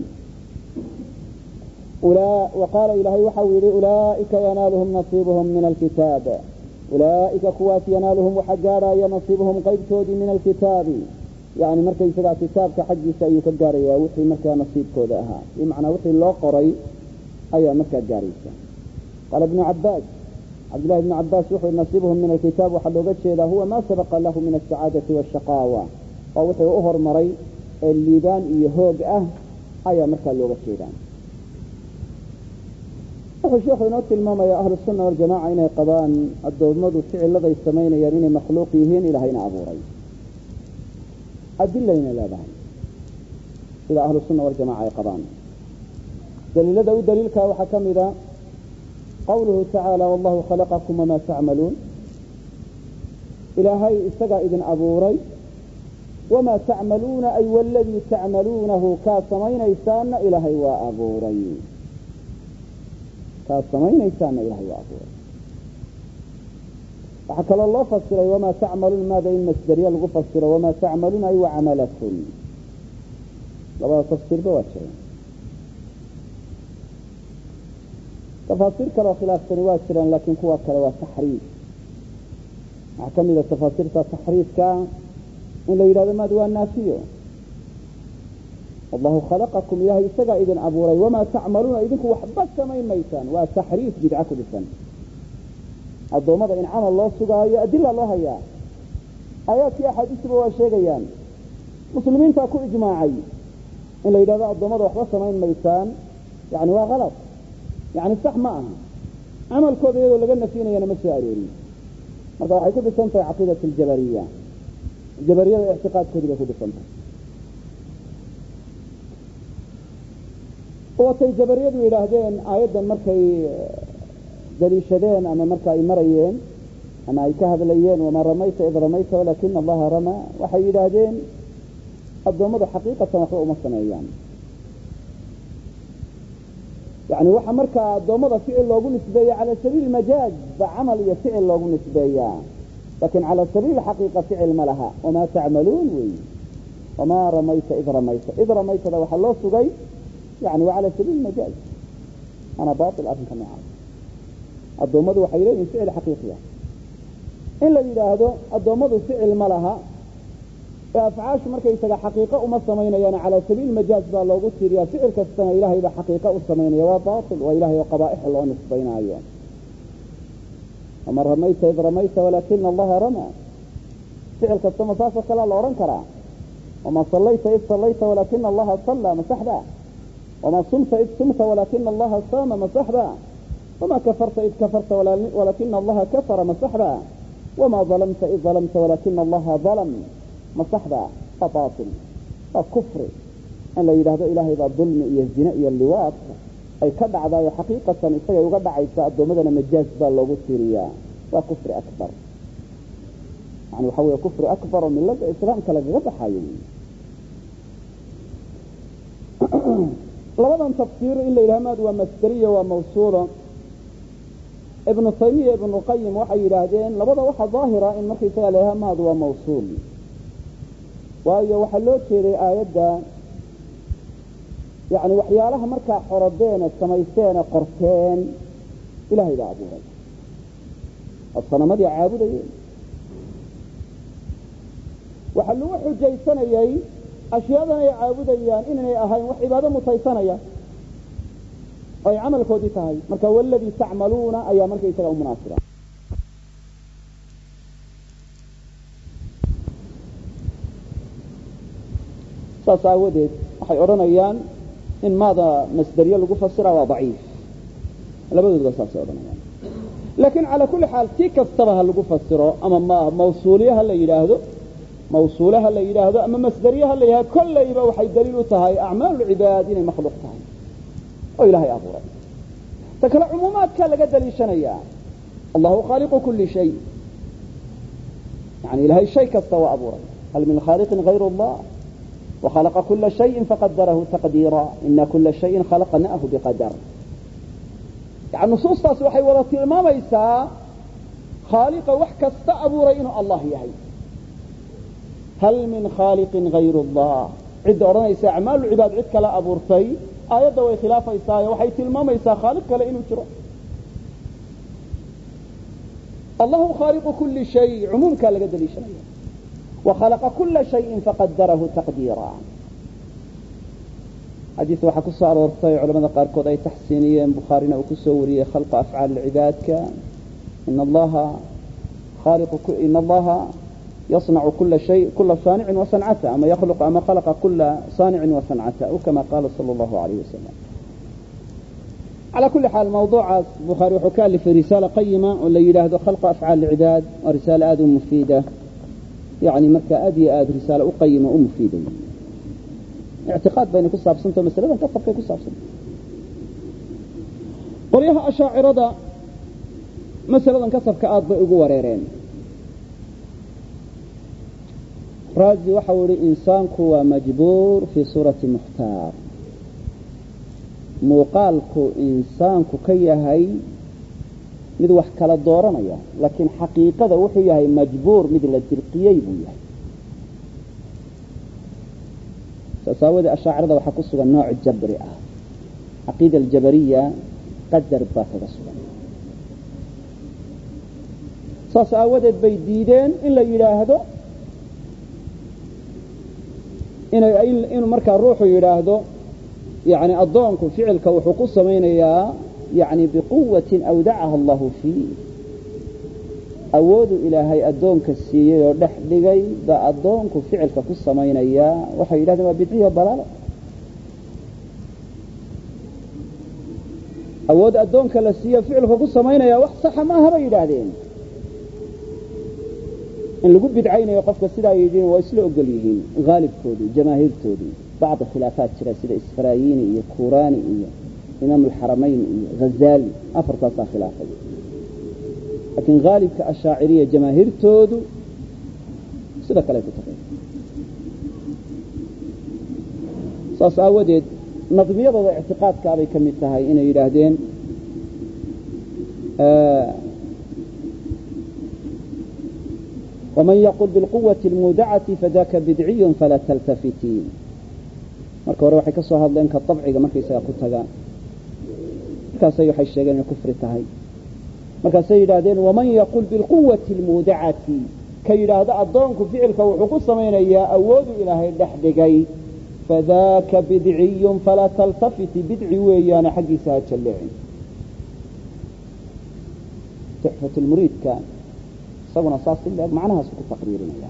وقال إلهي وحويري أولئك ينالهم نصيبهم من الكتاب أولئك قوات ينالهم وحقارا ينصيبهم قيب تودي من الكتاب يعني مركز سبع كتاب كحج سيك الجارية وحي مركز نصيب كودها بمعنى وحي الله قري أي مركز جارية قال ابن عباس عبد الله بن عباس وحي نصيبهم من الكتاب وحلوغت شيء هو ما سبق له من السعادة والشقاوة ووحي أهر مري الليبان يهوج أي مركز لوغت شيء وحي الشيخ ينوت الماما يا أهل السنة والجماعة إنه قبان الدومد والفعل الذي يستمين يرين مخلوقيهين إلى هين عبوري أدلة إلى لا بهن إلى أهل السنة والجماعة قبان دليل ذا ودليلك وحكم إذا قوله تعالى والله خلقكم وما تعملون إلهي استقى إذن أبوري وما تعملون أي والذي تعملونه كاسمين إيسان إلهي وأبوري كاسمين إيسان إلهي وأبوري فحكى الله فسر وما تعملون ماذا إن مسدريا لغو فسر وما تعملون أي وعملكم لغو تفسير بواتشي تفاصيل كلا خلاف سنوات سران لكن قوة كلا تحريف اعتمد التفاصيل تحريف كان إن لو إذا ما دوان ناسيه الله خلقكم إياه يستقى إذن أبوري وما تعملون إذنكم وحبت سمين ميتان وتحريف بدعكم بسن الضوء إن عمل الله سقى أدل الله إياه آيات يا حديث بوا شيئا مسلمين تأكل إجماعي إن لو إذا الضوء وحبت سمين ميتان يعني هو غلط يعني صح معها عمل كود يدو لقلنا فينا ينمسي أروري مرضى waxay ku dhisantahay aqeedada aljabariya jabariyada i'tiqaadkooda ku dhisantahay oo tay jabariyadu yiraahdeen aayadan markay daliishadeen ama markay marayeen ama ay ka hadlayeen wama ramayta id ramayta walakin Allah rama waxay yiraahdeen adoomada xaqiiqatan wax uma sameeyaan يعني waxa marka adoomada ficil loogu nisbeeyo على سبيل المجاز بعمل يفعل loogu nisbeeyo لكن على سبيل الحقيقة فعل ما لها وما تعملون وما رميت إذ رميت ذا وحا الله سغي يعني وعلى سبيل المجاز أنا باطل أفن كما عارف الضومد وحيلين فعل حقيقي إلا إذا هذا الضومد فعل ما لها فأفعاش مركا يسغى حقيقة وما السمين يعني على سبيل المجاز بالله قصير يا فعل كالسنة إلهي بحقيقة والسمين يا باطل وإلهي وقبائح الله نسبين أيام وما رميت إذ رميت ولكن الله رمى فعل كالسنة صافة كلا الله رنكرا وما صليت إذ صليت ولكن الله صلى مسحبا وما صمت إذ صمت ولكن الله صام مسحبا وما كفرت إذ كفرت ولكن الله كفر مسحبا وما ظلمت إذ ظلمت ولكن الله ظلم مصحبا فباطل فكفر أن لا يرهد إلهي ذا الظلم إيا الزناء إيا اللواط أي كدع ذا حقيقة إسايا يقدع إساء الدومدنا مجاز بالله سيريا وكفر أكبر yani waxa weeye kufri akbar oo millada islaamka lagaga baxayo labadan tafsiir in la yidhaha maad waa masdariya waa mawsuula ibnu taymiya ibnu qayim waxay yidhaahdeen labada waxa daahira in markaysaga la yidhaha maad waa mawsuul waayo waxaa loo jeeday aayadda yani waxyaalaha markaa xorodeene samaysteene qorteen ilahay baa abuuray asanamadii caabudayeen waxaa lagu xujaysanayay ashyadan ay caabudayaan inaynay ahayn wax cibaado mutaysanaya oo ay camalkoodii tahay marka waladii tacmaluuna ayaa markaysaga u munaasiba saas aawadeed waxay odhanayaan in maada masdariye lagu fasira waa daciif labadooduba saasay odhanayaan laakiin calaa kulli xaal si kastaba ha lagu fasiro ama mawsuuliye ha la yidhaahdo mawsuule ha la yidhaahdo ama masdariye ha la yidhahdo kollayba waxay daliil u tahay acmaaluulcibaad inay makhluuq tahay oo ilaahay abuuray ta kale cumuumaadkaa laga daliishanayaa allahu khaaliqu kulli shay yani ilaahay shay kasta waa abuuray hal min khaaliqin hayru allah وخلق كل شيء فقدره تقديرا إن كل شيء خلقناه بقدر يعني نصوص taas waxay wada tilmaamaysaa خاaلقa wax kasta abuuray inuu Allah yahay hal min khاaلق غayr الlah cid oranaysa acmaal cibaad cid kala abuurtay aayada way khilaafaysaa waxay tilmaamaysaa khاaلق kale inuu jiro الله خاaلق كل شيء عمومka laga daliishanaya وخلق كل شيء فقدره تقديرا حديث waxa ku soo aroortay culimada qaar kood ay taxsiiniyeen Bukhariina uu ku soo wariyay khalq af'aal al-ibadka in Allah يصنع كل شيء كل صانع وصنعته أما يخلق أما خلق كل صانع وصنعته كما قال صلى الله عليه وسلم على كل حال موضوع البخاري وحكى لي في رسالة قيمة ولا يلاهد خلق أفعال العباد ورسالة آد مفيدة يعني مركا آد رسالة قيمة ومفيدة اعتقاد بين كل صابسنته مسألة كفر في كل صابسنته قريها أشاعر مسألة كسب كآد بأقوى وريرين رازي وحوري إنسانك هو مجبور في صورة مختار muuqaalku insaanku ka yahay mid wax kala dooranaya laakiin xaqiiqada wuxuu yahay majbuur mid la dirqiyay buu yahay saawada ashaacirada waxa ku sugan nooc jabri ah aqeeda aljabariya qadar baa kaga sugan saawadeed bay diideen in la yiraahdo inuu marka ruuxu yiraahdo يعني أضونك فعلك وحقوق سمينيا يعني بقوة أودعها الله فيه أود إلى هاي أضونك السيئة ودحدقي دا أضونك فعلك كسمينيا وحي إلى ذا بدعية ضلالة أود أضونك السيئة فعلك كسمينيا وحصح ما هبا إلى ذين إن لقب بدعين يقفك السيدة يجين ويسلوا قليهين غالب تودي جماهير تودي بعض الخلافات سيدة إسفرايني إيه كوراني إيه إمام الحرمين إيه غزالي أفرطاسا خلافة لكن غالب كأشاعرية جماهير تودو سيدة كلايكو تقيم صاص أودد نظمية ضد اعتقاد كابي كمتها إنه يراهدين ومن يقول بالقوة المودعة فذاك بدعي فلا تلتفتين marka hore waxay ka soo hadleen ka tabciga markaysa ku tagaan markaas ay waxay sheegeen in kufri tahay markaas ay yiraahdeen waman yaqul bil quwwati al mud'ati ka yiraahdo adoonku ficilka wuxuu ku sameeynaa awoodu ilaahay dhaxdhigay fadaaka bid'iyun fala taltafiti bid'i weeyana xaqiisa jalleecin tuhfatu al murid kan sabuna saasi macnaha ku taqriirinaya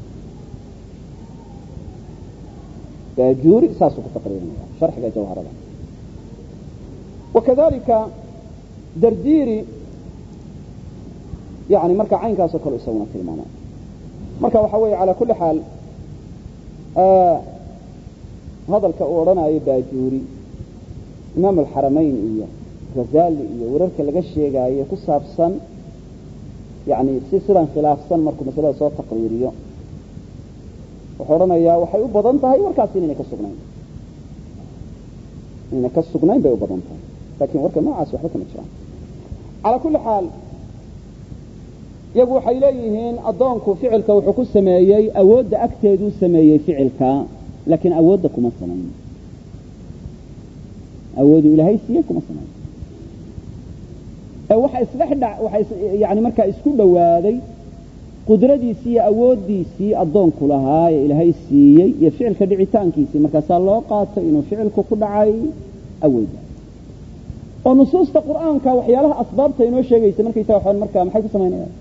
جوري ساسك تقريبا شرح جوهر وكذلك درديري يعني مركا عين كاسو كل يسوون في المعنى مركا وحوي على كل حال هذا الكورنا أي باجوري إمام الحرمين إيه غزالي إيه وررك لقى الشيء جاي كسابسن yani sidan khilaafsan markuu masalada soo taqriiriyo wuxuu odhanayaa waxay u badan tahay warkaasi inayna ka sugnayn bay u badan tahay laakiin warka noocaas waxba kama jiraan calaa kulli xaal iyagu waxay leeyihiin addoonku ficilka wuxuu ku sameeyey awoodda agteeduu sameeyey ficilka laakiin awoodda kuma samayn awoodu ilaahay siiyey kuma samayn waxa yani markaa isku dhowaaday qudradiisii iyo awooddiisii addoonku lahaa ee ilaahay siiyey iyo ficilka dhicitaankiisii markaasaa loo qaatay inuu ficilku ku dhacay awoodda oo nusuusta qur'aanka waxyaalaha asbaabta inoo sheegaysa markaysa waxaan markaa maxay ku samaynayaan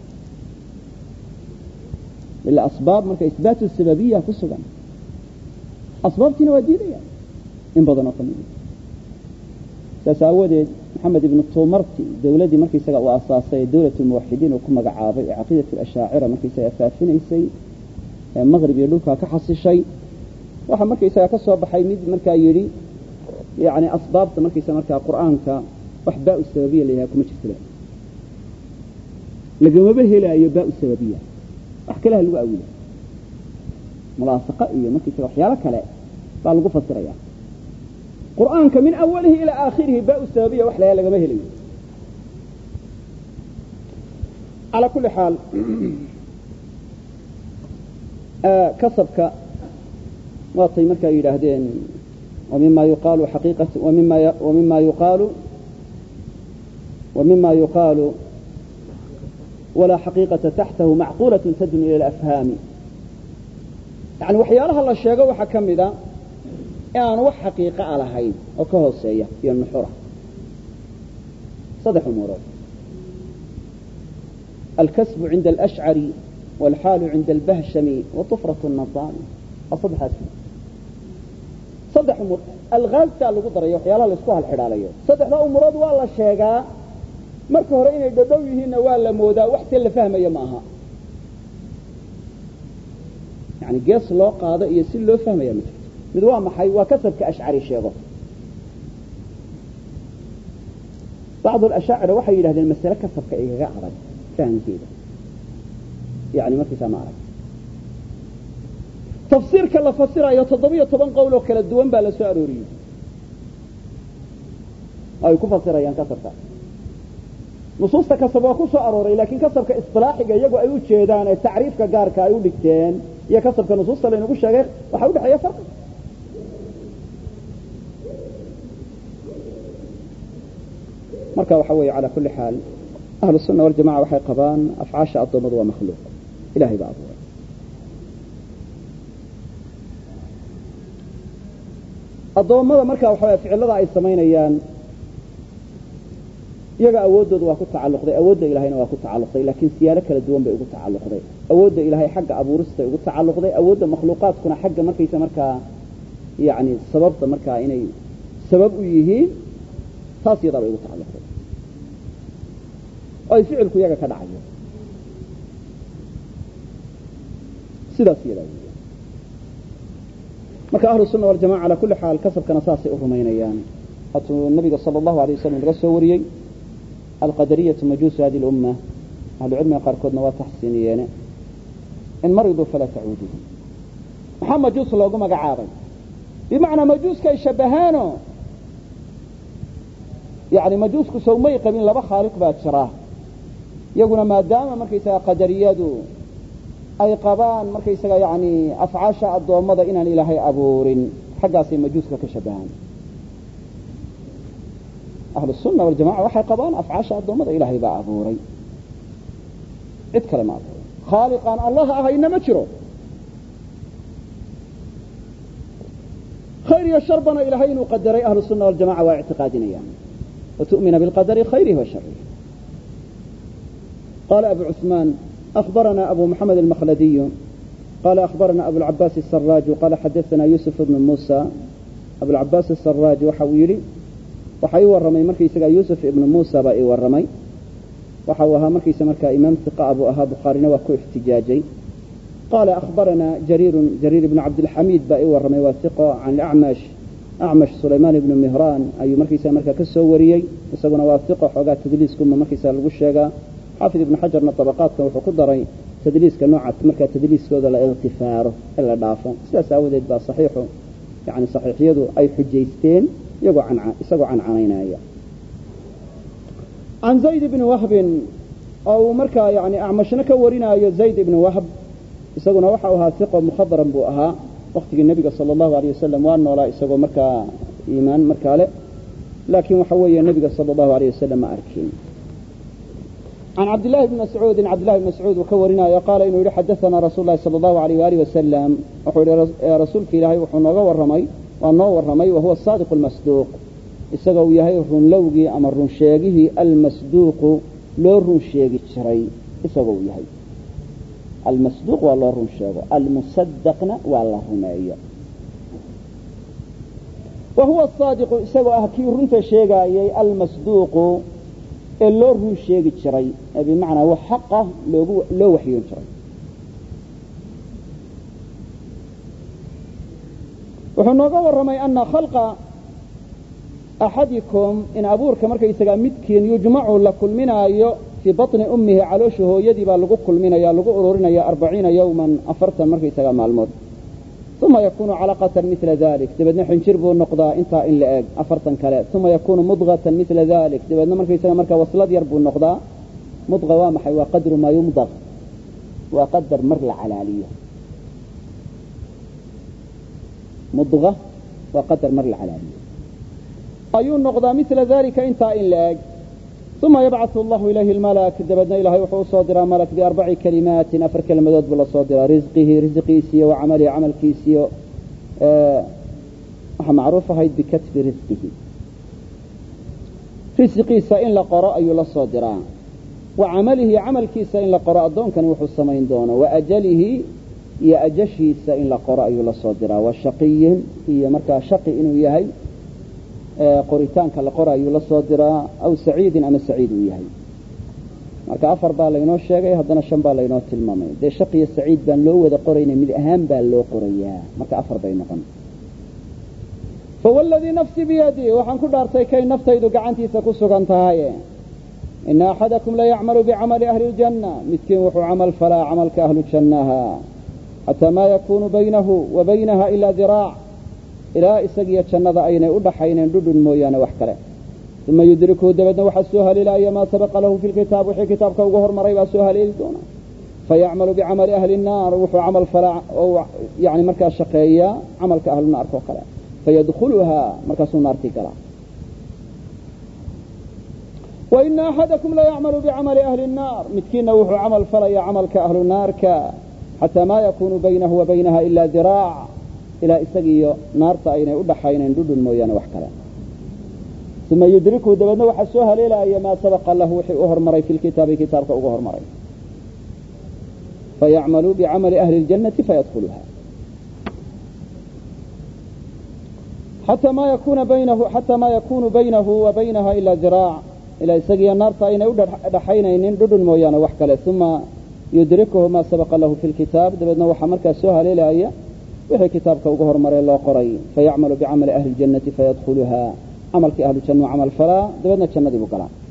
ila asbaab marka isbaatu sababiya ku sugan asbaabtiina waa diidayaan in badan oo kamid saas aawadeed maxamed ibnu tuumarti dawladdii markaysaga uu aasaasay dawlatu lmuwaxidiin uu ku magacaabay ee caqiidatu ashaacira markaysaga faafinaysay ee maqrib iyo dhulkaa ka xasishay waxaa markaysaga ka soo baxay mid markaa yidhi yani asbaabta markaysa markaa qur'aanka wax baa-u sababiya la yidhaha kuma jirta lagamaba helaayo baa-u sababiya wax kaleha lagu awila mulaasaqa iyo markaysaga waxyaalo kale baa lagu fasiraya qur'aanka min awalihi ilaa aakhirihi baa-u sababiya wax layaa lagama helayo calaa kulli xaal kasabka waatay markaa yidhaahdeen ومما يقال حقيقة ومما يقال ولا حقيقة تحته معقولة تدن إلى الأفهام يعني وحيالها الله الشيء وحكم ذا يعني وح حقيقة على هين وكهو السيئة في النحرة صدح المراد الكسب عند الأشعري والحال عند البهشمي وطفرة النظام أصدح اسمه صدح أمور الغاز تاع لو قدر يحيالها لسكوها الحلالية صدح ذا أمورات والله الشيقة مركه رأينا يددوي هنا ولا مودا وحتى اللي فهم يماها يعني قيس الله قاضي يسير له فهم يماها مدوام محي وكسب كأشعري شيقة بعض الأشاعر وحي إلى هذه المسألة كسب كإيقاع عرب فهم كذا يعني ما في سماعك تفسير كلا فسيرة يتضبية طبعا قوله كلا الدوان بلا سؤالوري أو يكون فسيرة ينكسر نصوص كسبوا كو سؤالوري لكن كسب كإصطلاحي يجو أيو تشيدان التعريف كجارك أيو دكتين يا كسب كنصوص اللي نقول شغير وحاول حياة فرق مركا وحوي على كل حال أهل السنة والجماعة وحي قبان أفعاش الضمض ومخلوق إلهي بعضه الضوامضة مركا وحوي فعلها أي سمينيان iyaga awoodoodu waa ku tacalluqday awoodda ilaahayna waa ku tacalluqday laakiin siyaalo kala duwan bay ugu tacalluqday awoodda ilaahay xagga abuurista ugu tacalluqday awoodda makhluuqaadkuna xagga markaysa markaa yani sababta markaa inay sabab u yihiin taas iyadaa bay ugu tacalluqday oo ay ficilku iyaga ka dhacayo sidaas iyadaa weeyaan marka ahlu sunna waljamaca calaa kulli xaal kasabkana saasay u rumaynayaan hatuu nabiga sala allahu alay wasalam laga soo wariyey القدرية مجوس هذه الأمة أهل العلم قاركودنا وتحسينيين إن مرضوا فلا تعودوا محمد مجوس الله قم قعابا بمعنى مجوس كي شبهانه يعني مجوس كسومي قبل لبا خالق بات شراه يقول ما دام مركيسا قدريادو أي قبان مركيسا يعني أفعاشا الضوامضة إنان إلهي أبور حقاسي مجوس كشبهان أهل السنة والجماعة وحي قبان أفعاشا الضوامضة إلهي با أبوري عد كلمات خالقان الله أهي إنما تشرو خير يشربنا إلهين وقدري أهل السنة والجماعة واعتقادنا يعني وتؤمن بالقدر خيره وشره قال أبو عثمان أخبرنا أبو محمد المخلدي قال أخبرنا أبو العباس السراج قال حدثنا يوسف بن موسى أبو العباس السراج وحويلي وحيو الرمي مركي سجى يوسف ابن موسى بأي والرمي وحوها مركي سمرك إمام ثقة أبو أها بخاري وكو احتجاجي قال أخبرنا جرير بن عبد الحميد بأي والرمي والثقة عن أعمش سليمان بن مهران أي مركي سمرك كسوريي وسجنا واثقة حاجات تدليس كم مركي سالقشجا xaafid ibnu xajarna طabaqaadkan wuxuu ku daray tadliiska noocaas markaa tadliiskooda la ikhtifaaro ee la dhaafo sidaas aawadeed baa saxiixu yani saxiixiyadu ay xujaysteen isagoo cancanaynaya can zayd bni wahbin oo uu markaa yani acmashna ka warinaayo zayd ibni wahb isaguna waxau ahaa iqo mukhadaran buu ahaa waktigii nebiga sala allahu alayh wasalam waa noolaa isagoo markaa iimaan markaa le laakiin waxa weeye nebiga sala allahu alayh wasalam ma arkin can cabdillahi bni mascuudin cabdillahi bni mascuud uu ka warinaayo qaala inuu yihi xadaanaa rasuulu lahi sala allahu alayh waalih wasalam wuxuu yihi rasuulka ilaahay wuxuu nooga warramay waa noo warramay wahuwa asaadiqu almasduuq isagoo uu yahay runlowgii ama runsheegihii almasduuqu loo run sheegi jiray isagoo uu yahay almasduuq waa loo run sheego almusadaqna waa la rumeeyo wa huwa asaadiqu isagoo ah kii runta sheegaayey almasduuqu ee loo run sheegi jiray ee bimacnaa wax xaqa loo waxyoon jiray wuxuu nooga warramay ana khalqa axadikum in abuurka markaysagaa midkiin yujmacu la kulminaayo fii baطni ummihi caloosha hooyadii baa lagu kulminaya lagu ururinaya 40 yawman 40 markaysagaa maalmood uma yakunu calaqatan mila dalik dabeedna xinjir buu noqdaa intaa in la eg 40 kale uma yakunu mudgatan mila dalik dabeedna markaysaga markaa waslad yar buu noqdaa mudqa waa maxay waa qadru maa yumdaq waa qadar mar la calaaliyo mudqa waa qadar mar la calaaliyo ayuu noqdaa mila dalika intaa in la eg uma yabcaثu allahu ilayhi اlmalak dabeedna ilahay wuxuu usoo diraa malak biarbaci kalimaatin 4 kelmadood buu la soo diraa risqihi risqiisiyo wa camalihi camalkiisiyo waxaa macruuf ahayd bikatbi risqihi risqiisa in la qoro ayuu la soo diraa wa camalihi camalkiisa in la qoro addoonkani wuxuu samayn doono wa ajalihi iyo ajashiisa in la qoro ayuu la soo diraa wa shaqiyin iyo markaa shaqi inuu yahay qoritaanka la qora ayuu la soo diraa aw saciidin ama saciid uu yahay marka 4 baa laynoo sheegay haddana 5 baa laynoo tilmaamay dee shaqiyo saciid baan loo wada qorayna mid ahaan baa loo qorayaa marka 4 bay noqon fawalladii nafsi biyadii waxaan ku dhaartay kay naftaydu gacantiisa ku sugan tahay ina axadakum la yacmalu bicamali ahli ljanna midkiin wuxuu camal falaa camalka ahlu jannaha xataa maa yakunu baynahu wa baynaha ilaa diraac ilaa isagiyo jannada aynay u dhaxayneen dhudhun mooyaane wax kale uma yudrikuhu dabeedna waxaa soo haleelaya maa sabaqa lahu fi lkitaab wixii kitaabka uga hormaray baa soo haleeli doona fayacmalu bicamali ahli nnaar wuxuu camal falaa oo yani markaa shaqeeyaa camalka ahlu naarka oo kale fayadkhuluhaa markaasuu naartii galaa waina axadakum la yacmalu bicamali ahli nnaar midkiinna wuxuu camal falaya camalka ahlu naarka xataa maa yakunu baynahu wa baynaha ila diraac ilaa isagiiyo naarta aynay u dhaxaynayn dhudhun mooyaane wax kale uma yudrikuhu dabeedna waxaa soo haleelaya maa sabaqa lahu wixii u hormaray fi lkitaabi kitaabka uga hormaray fayacmalu bicamali ahli اljannati fayadkhuluha xataa maa yakunu baynahu wa baynaha ila diraac ilaa isagiiyo naarta aynay u dhaxaynaynin dhudhun mooyaane wax kale uma yudrikuhu maa sabaqa lahu fi lkitaab dabeedna waxaa markaas soo haleelaya wixii kitaabka uga hormaree loo qoray fayacmalu bicamali ahli اljannati fayadkhuluha camalkii ahlu jannu camal falaa dabeedna jannadii buu galaa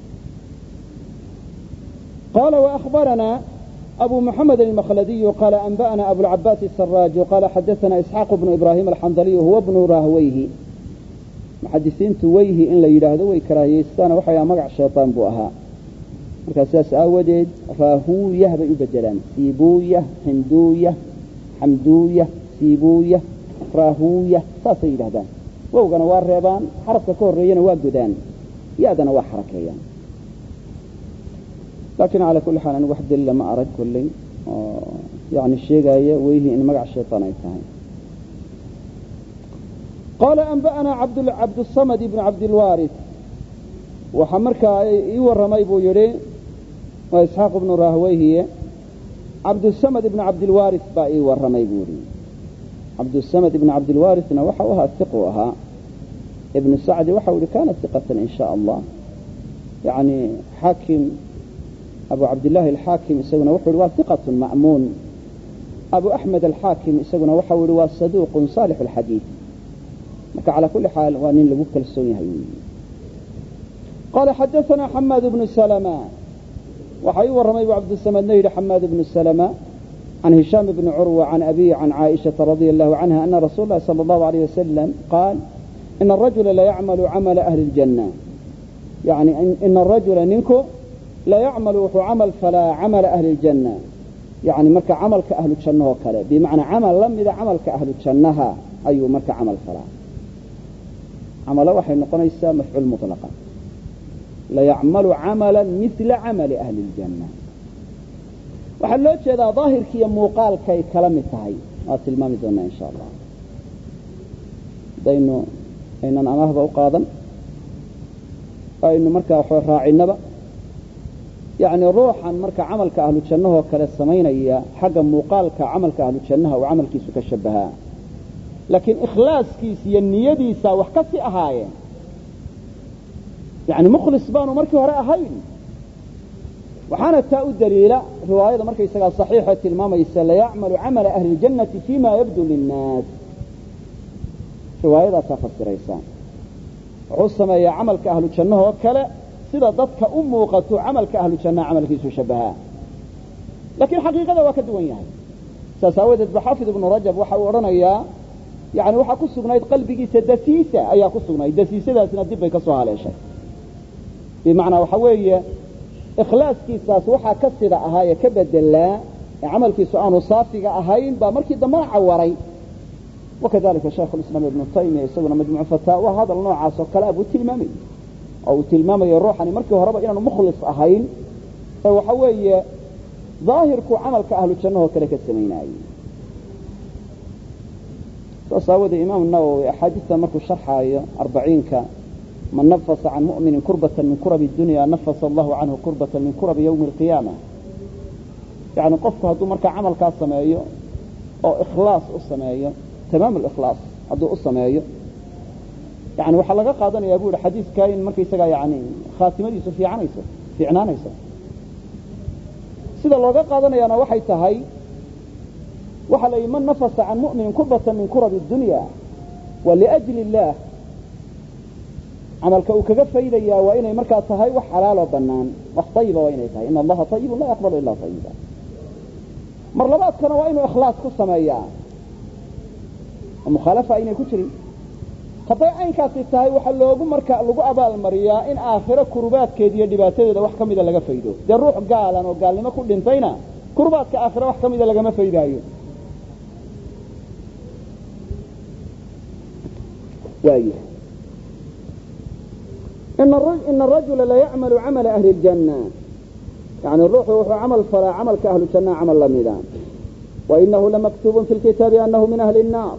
qaala waأkhbaranaa abu muxamed almakhladiyu qaala anba'ana abulcabaas الsaraaju qaala xadaثana isxaaq bnu ibraahim alxandaliyu huwa bnu rahweyhi muxadisiintu weyhi in la yidhaahdo way karaahiyeystaan waxay magac shayطaan buu ahaa markaa sidaas aawadeed raahuuyah bay u bedelaan siibuuyah hinduuyah xamduuyah siibuuyah raahuuyah saasay yidhahdaan wowgana waa reebaan xarafka ka horreeyana waa godaan ya-dana waa xarakeeyaan laakiin calaa kulli xaal anigu wax daliila ma arag kolley oo yani sheegaaya weyhi in magac shayطaan ay tahay qaala anba'anaa cabdالsamad ibnu cabdilwaris waxaa markaa ii warramay buu yidhi waa isxaaq ibnu rahweyhiye cabdالsamad ibnu cabdilwaris baa ii warramay buu yidhi cabdالsamad ibnu cabdilwarisna waxa u ahaa iqu ahaa ibnu sacdi waxau yihi kana iqatan in sha allah yani xaakim abu cabdillaahi alxaakim isaguna wuxuu yihi waa iqatun ma'muun abu axmed alxaakim isaguna waxau yihi waa saduuqun saalix alxadiid marka calaa kulli xaal waa nin lagu kalsoon yahay qaala xadaثana xamaad bnu salma وحي ورمي عبد الصمد نيل حماد بن السلمة عن هشام بن عروة عن أبي عن عائشة رضي الله عنها أن رسول الله صلى الله عليه وسلم قال إن الرجل لا يعمل عمل أهل الجنة، يعني إن الرجل ننكو لا يعمل عمل فلا عمل أهل الجنة، يعني مرك عمل كأهل الجنة وكلا، بمعنى عمل لم إذا عمل كأهل الجنة أي مرك عمل فلا عمل واحد نقول يسا مفعول مطلقا، لا يعمل عملا مثل عمل أهل الجنة. وحلوش هذا ظاهر كي موقال كي كلام تهي المامي دونا إن شاء الله دينه إننا أماه بوقاضا فإنه مركا وحور راعي النبأ، يعني روحا مركا عمل كأهل الجنة وكلا السمين إياه حق موقال كعمل كأهل الجنة وعمل كيسو كالشبهاء، لكن إخلاص كيسي النيدي سا وحكسي أهاي، يعني مخلص بانو مركي وراء هين. وحانا التاء الدليلة رواية مركي يساقى صحيحة الماما يسالا يعمل عمل أهل الجنة فيما يبدو للناس، رواية تفسر ريسان عصم يا عمل كأهل الجنة وكلا سيدا ضدك وقتو عمل كأهل الجنة عمل كيسو شبهاء، لكن حقيقة وكدوين يعني ساساودت بحافظ ابن رجب وحاورنا إياه، يعني وحا كسغنايد قلبي سدسيسة أي كسغنايد دسيسة ذاتنا دبا كسوها على شيء، بمعنى وحوية إخلاص كيساس وحا كسر أهاي كبد الله عمل كيسوان صافي أهاين بامركي دماء عوري. وكذلك شيخ الإسلام ابن تيمية يسوون مجموع فتاوى وهذا النوع عاصر كلاب والتلمامي أو تلمامي يروح يعني مركي وهربا إنه مخلص أهاين، فوحوية ظاهر كو عمل كأهل الجنة وكذلك السميناي. تصاود إمام النووي أحاديث مركو شرحها 40 من نفس عن مؤمن كربة من كرب الدنيا نفس الله عنه كربة من كرب يوم القيامة، يعني قفك هدو مركا عمل كالسماية أو إخلاص السماية تمام الإخلاص هدو السماية، يعني وحلقة قادنا يقول حديث كاين مركا يساقا يعني خاتمة يسو في عنان يسو سيدا اللغة قادنا يعني وحي تهي وحلي من نفس عن مؤمن كربة من كرب الدنيا ولأجل الله عملك وكغف إليا وإني مركا تهي وحلال وبنان وطيبة وإني تهي إن الله طيب لا يقبل إلا طيبا. مرلبات كان وإنه إخلاص قصة إياه المخالفة إني كتري خطأ عين كاسي تهي وحلوغو مركا لغو أبال المريا إن آخرة كربات كيدية دباتي دا وحكم إذا لغا فايدو دي الروح قالا وقال لما كل انتينا كربات كآخرة وحكم إذا لغا ما فايدايو وايه إن الرجل لا يعمل عمل أهل الجنة، يعني الروح هو عمل فلا عمل كأهل الجنة عمل لميدان، وإنه لمكتوب في الكتاب أنه من أهل النار.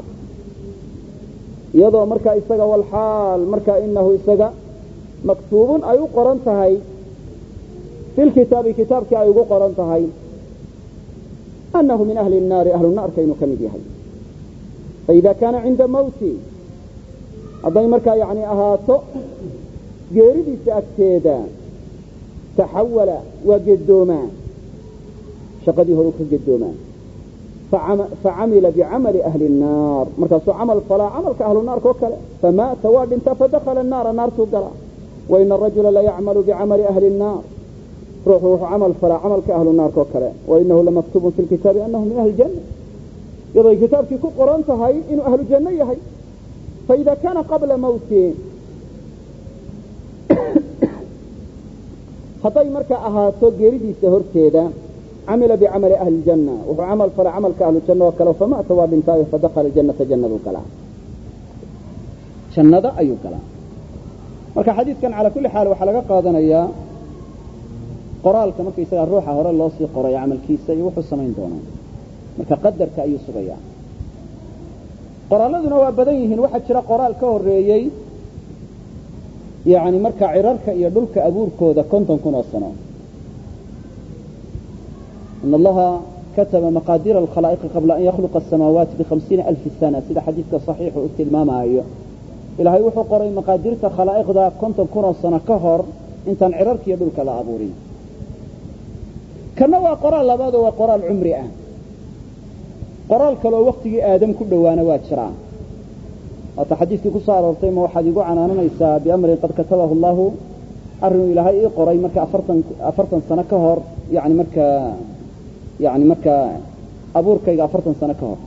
يضع مركا إساقا والحال مركا إنه إساقا مكتوب أي قرنتهي في الكتاب كتابك أي قرنتهي أنه من أهل النار أهل النار كينو كمديهي. فإذا كان عند موتي أضي مركا يعني أهاتو جيريدي سأكتيدا تحول وقدوما شقدي هروك قدوما فعمل بعمل أهل النار مركزو عمل فلا عمل كأهل النار كوكلا فمات واد انت فدخل النار تقرأ. وإن الرجل لا يعمل بعمل أهل النار روح عمل فلا عمل كأهل النار كوكلا وإنه لمكتوب في الكتاب أنه من أهل الجنة. يضي كتاب في قرآن هاي إنه أهل الجنة هاي. فإذا كان قبل موته خطأي مركا أهاتو جيريدي سهرتيدا عمل بعمل أهل الجنة وهو عمل فلا عمل كأهل الجنة وكلا فمات واد انتهى فدخل الجنة جنة الكلام جنة أي كلام. مركا حديث كان على كل حال وحلقة قادنا إياه قرالك مركا يسأل الروح هورا الله سي قرى يعمل كيسا يوحو السمين دونه مركا قدر كأي صغيا قرال لذنا وابدينهن واحد شراء قرال كهر ريي يعني مركا عرارك يدلك أبورك وذا كنتم كنوا السنة. إن الله كتب مقادير الخلائق قبل أن يخلق السماوات ب50,000 سنة سيدا حديثك صحيح وقلت الماما أيوه إلا هاي وحو قرأي مقادير الخلائق ذا كنتم كنوا السنة كهر انت عرارك يدلك لأبوري كانوا قرال لبادو وقرال عمري قرال كلو وقتي آدم كله وانا واتشران وتحديث كسار ورطيم وحد يقول عن أنا نيسا بأمر قد كتبه الله arrin ilaahay ii qoray marka 40 sano ka hor marka abuurkayga 40 sano ka hor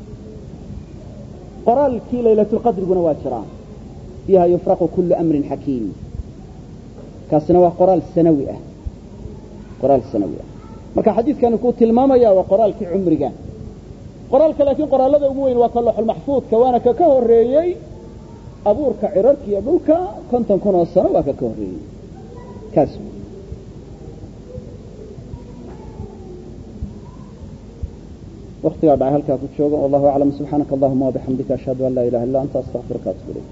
qoraalkii laylatul qadriguna waa jiraa fiiha yufraqu kullu amrin hakiim kaasina waa qoraal sanawi ah marka xadiidkan ku tilmaamaya waa qoraalkii umriga qoraalka laakiin qoraalada ugu weyn waa kalluhul mahfuudka waana ka horeeyay abuurka cirarka iyo dhulka 50 sano waa ka horeeyay kaas waqtiga dhacay halka ku joogo wallahu a'lam subhanaka allahumma wa bihamdika ashhadu an la ilaha illa anta astaghfiruka wa atubu ilayk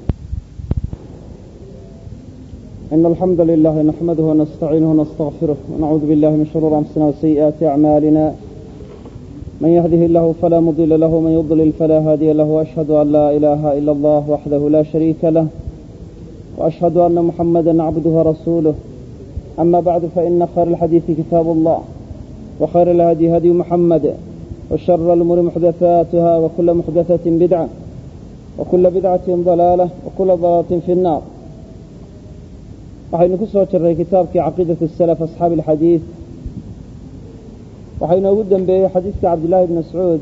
إن الحمد لله نحمده ونستعينه ونستغفره ونعوذ بالله من شرور أنفسنا وسيئات أعمالنا من يهده الله فلا مضل له ومن يضلل فلا هادي له وأشهد أن لا إله إلا الله وحده لا شريك له وأشهد أن محمدا عبده ورسوله أما بعد فإن خير الحديث كتاب الله وخير الهدي هدي محمد وشر الأمور محدثاتها وكل محدثة بدعة وكل بدعة ضلالة وكل ضلالة في النار waxaynu ku soo jirnay kitaabkii caqiidatu salaf asxaab alxadiid waxaynu ugu dambeeyay xadiiska cabdullaahi ibn mascuud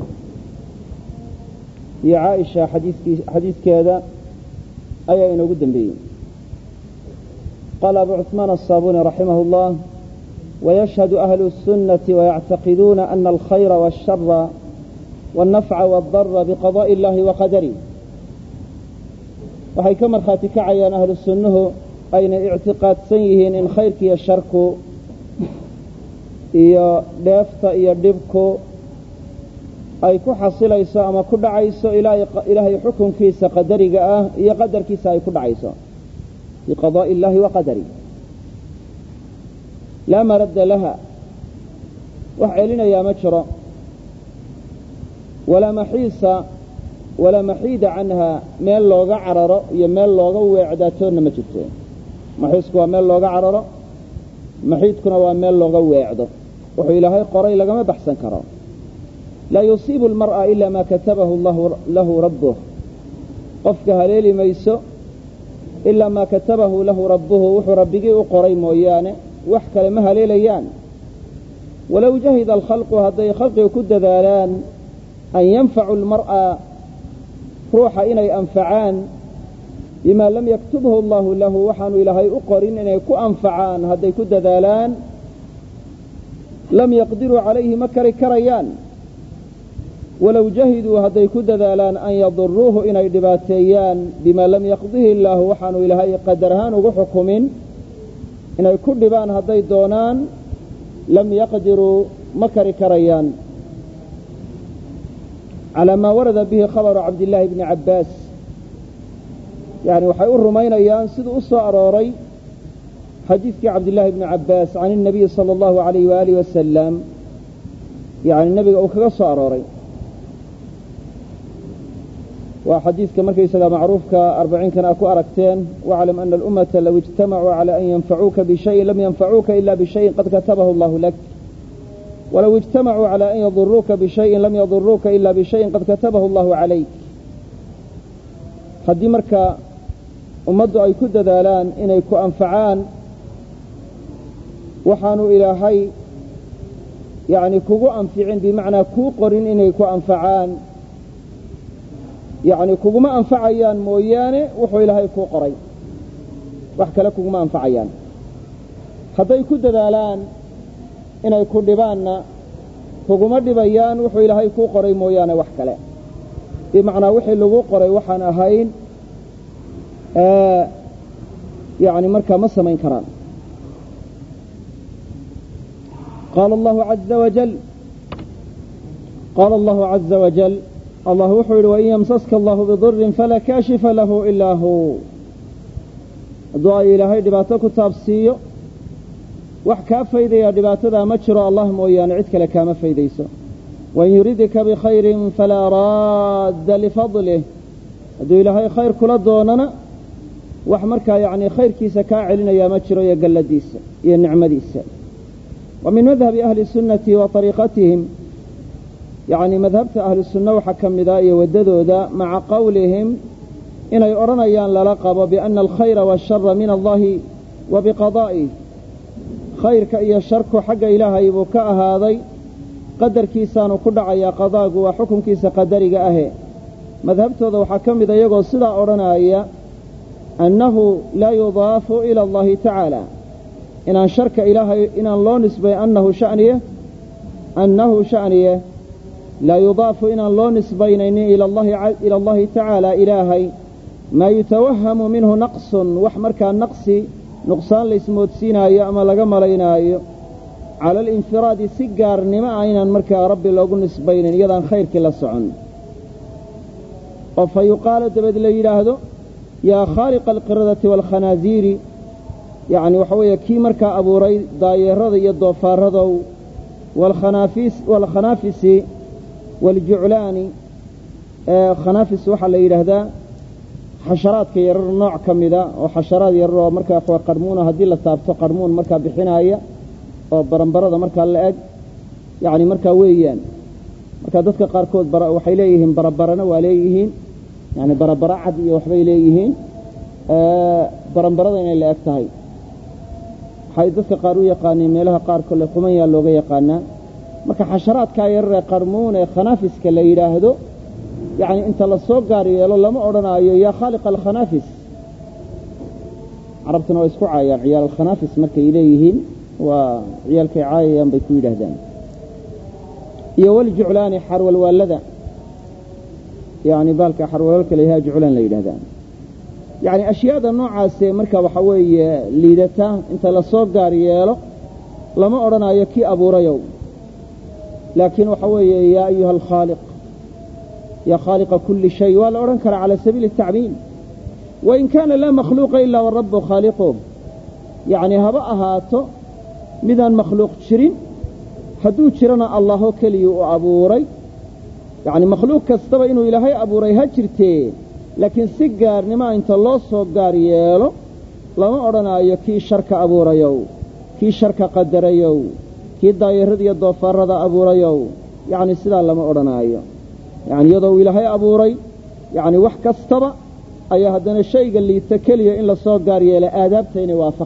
iyo caaisha xadiiskeeda ayaa inoogu dambeeyey qaala abu cuثmaan الصaabuni raximah اllah wayashhadu ahlu الsunnati wayactaqiduuna ana alkhayra wالshara wالnafca wالdara biqadaaءi اllahi waqadarih waxay ka markhaati kacayaan ahlu sunnuhu ayna ictiqaadsan yihiin in khayrka iyo sharku iyo dheefta iyo dhibku ay ku xasilayso ama ku dhacayso ilaahay xukunkiisa qadariga ah iyo qadarkiisa ay ku dhacayso biqadaa'i illaahi wa qadari laa maradda laha wax celinayaa ma jiro walaa maxiida canha meel looga cararo iyo meel looga weecdaatoonna ma jirto maxiisku waa meel looga cararo maxiidkuna waa meel looga weecdo wuxuu ilaahay qoray lagama baxsan karo laa yusiibu almar'a ila maa katabahu lahu rabbuh qofka haleeli mayso ilaa maa katabahu lahu rabbuhu wuxuu rabbigii u qoray mooyaane wax kale ma haleelayaan walow jahida alkhalqu hadday khalqigu ku dadaalaan an yanfacu almar'a ruuxa inay anfacaan bima lam yaktubhu allahu lahu waxaanu ilaahay u qorin inay ku anfacaan hadday ku dadaalaan lam yaqdiruu calayhi ma kari karayaan walow jahiduu hadday ku dadaalaan an yaduruuhu inay dhibaateeyaan bima lam yaqdihi illaahu waxaanu ilaahay qadar ahaan ugu xukumin inay ku dhibaan hadday doonaan lam yaqdiruu ma kari karayaan calaa maa warada bihi khabaru cabdillaahi bni cabbaas yani waxay u rumaynayaan siduu u soo arooray xadiidkii cabdillaahi bni cabbaas can الnabiyi salى اllahu alayh waalihi wasalam yani nebiga uu kaga soo arooray waa xadiidka markaysaga macruufka 40-kan a ku aragteen waclam ana alummata low ijtamacuu calى an yanfacuuka bishayin lam yanfacuuka ila bishayin qad katabahu allahu lak walow ijtamacuu calى an yaduruuka bishayin lam yaduruuka ila bishayin qad katabahu allahu calayk haddii marka ummaddu ay ku dadaalaan inay ku anfacaan waxaanu ilaahay yani kugu anficin bimacnaa kuu qorin inay ku anfacaan yani kuguma anfacayaan mooyaane wuxuu ilaahay kuu qoray wax kale kuguma anfacayaan hadday ku dadaalaan inay ku dhibaanna kuguma dhibayaan wuxuu ilaahay kuu qoray mooyaane wax kale bimacnaa wixii lagu qoray waxaan ahayn yani markaa ma samayn karaan qaala allahu caza wajal allah wuxuu yidhi wain yamsaska allahu bidurin falaa kaashifa lahu ilaa hu hadduu ay ilaahay dhibaato ku taabsiiyo wax kaa faydayaa dhibaatadaa ma jiro allah mooyaane cid kale kaama faydayso wain yuridka bikhayrin falaa raadda lifadlih hadduu ilaahay khayr kula doonana wax markaa yani khayrkiisa kaa celinayaa ma jiro iyo galladiisa iyo nicmadiisa wa min madhabi ahli sunnati wa ariiqatihim yani madhabta ahli sunna waxaa ka mida iyo waddadooda maca qowlihim inay odhanayaan lala qabo biana alkhayra waashara min allahi wa biqadaa'ih khayrka iyo sharku xagga ilaahay buu ka ahaaday qadarkiisaanu ku dhacayaa qadaagu waa xukunkiisa qadariga ahe madhabtooda waxaa ka mida iyagoo sidaa odhanaya annahu laa yudaafu ila allahi tacaala inaan sharka ilaahay inaan loo nisbay annahu sha'niye laa yudaafu inaan loo nisbaynaynin ila allahi tacaala ilaahay maa yutawahamu minhu naqsun wax markaa nuqsaan laysmoodsiinaayo ama laga malaynaayo cala alinfiraadi si gaarnimo ah inaan markaa rabbi loogu nisbaynin iyadaan khayrkii la socon oo fa yuqaalo dabeed la yidhaahdo yaa khaaliqa alqiradati waalkhanaasiiri yacni waxa weeye kii markaa abuuray daayeerada iyo doofaaradow waalkhanaafisi waaljuclaani khanaafis waxaa la yidhaahdaa xasharaadka yarar nooc ka mida oo xasharaad yarar oo markaa qarmuuna haddii la taabto qarmuun markaa bixinaaya oo baranbarada markaa la eg yacni markaa weeyaan marka dadka qaarkood waxay leeyihiin barabarana waa leeyihiin yani barabara cad iyo waxbay leeyihiin baranbarada inay la eg tahay waxay dadka qaar u yaqaaniin meelaha qaar kole qumanyaa looga yaqaanaa marka xasharaadkaa yarar ee qarmuun ee khanaafiska la yidhaahdo yacni inta la soo gaar yeelo lama odhanaayo yaa khaaliqa alkhanaafis carabtuna waa isku caayaan ciyaal alkhanaafis markay leeyihiin waa ciyaalkay caayayaan bay ku yidhaahdaan iyo waljuclaani xarwalwaallada yani baalka xarwalwalka layahaa juclaan la yidhahdaan yacni ashyaada noocaasee marka waxa weeye liidata inta la soo gaar yeelo lama odhanaayo kii abuurayow laakiin waxa weeye yaa ayuha alkhaaliq yaa khaaliqa kulli shay waa la odhan karaa cala sabiili الtacmiim wain kaana laa makhluuqa ilaa warabu khaaliquh yacni haba ahaato midaan makhluuq jirin hadduu jirana allahoo keliya u abuuray yacni makhluuq kastaba inuu ilaahay abuuray ha jirtee laakiin si gaarnimoa inta loo soo gaar yeelo lama odhanaayo kii sharka abuurayow kii sharka qadarayow kii daayarada iyo doofaarada abuurayow yacni sidaa lama odhanaayo yacni iyadoo uu ilaahay abuuray yacni wax kastaba ayaa haddana shayga liita keliya in la soo gaar yeela aadaabta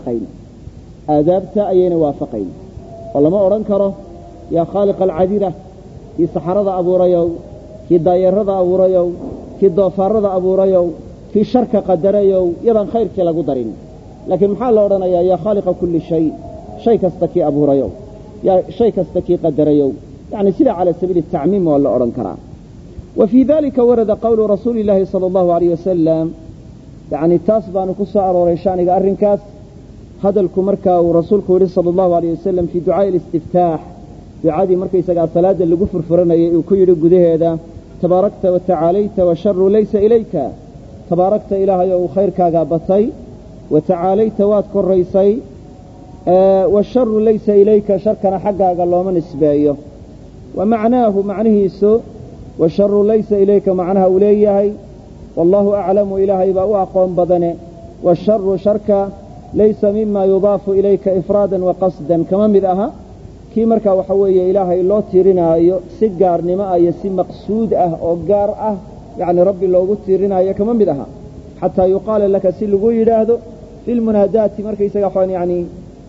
ayayna waafaqayn oo lama odhan karo yaa khaaliqa alcadira kii saxarada abuurayow kii daayarada abuurayow kii doofaarada abuurayow kii sharka qadarayow yadaan khayrkii lagu darin laakiin maxaa la odhanayaa yaa khaaliqa kulli shay kasta kii abuurayow yaa shay kasta kii qadarayow yacni sidaa cala sabiili الtacmiim waa la odhan karaa wa fii dalika warada qowlu rasuuli illaahi sala allahu alayh wasalam yacni taas baanu ku soo arooray shaniga arrinkaas hadalku markaa uu rasuulku yidhi sala allahu alayh wasalam fii ducaa'i alistiftaax ducadii markaysagaa salaada lagu furfuranayay uu ku yidhi gudaheeda tabaarakta watacaalayta washaru laysa ilayka tabaarakta ilaahay oo uu khayrkaagaa batay watacaalayta waad koraysay washaru laysa ilayka sharkana xaggaaga looma nisbeeyo wa macnaahu macnihiisu washaru laysa ilayka macnaha uu leeyahay wallaahu aclamu ilaahay baa u aqoon badane washaru sharka laysa mima yudaafu ilayka ifraadan wa qasdan kama mid aha kii markaa waxa weeye ilaahay loo tiirinaayo si gaarnimo ah iyo si maqsuud ah oo gaar ah yacni rabbi loogu tiirinaayo kama mid aha xataa yuqaala laka si lagu yidhaahdo fi lmunaadaati markaysaga waxaan yacni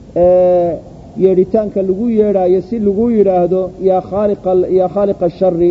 yeedhitaanka lagu yeedhaayo si lagu yidhaahdo yaa khaaliqa ashari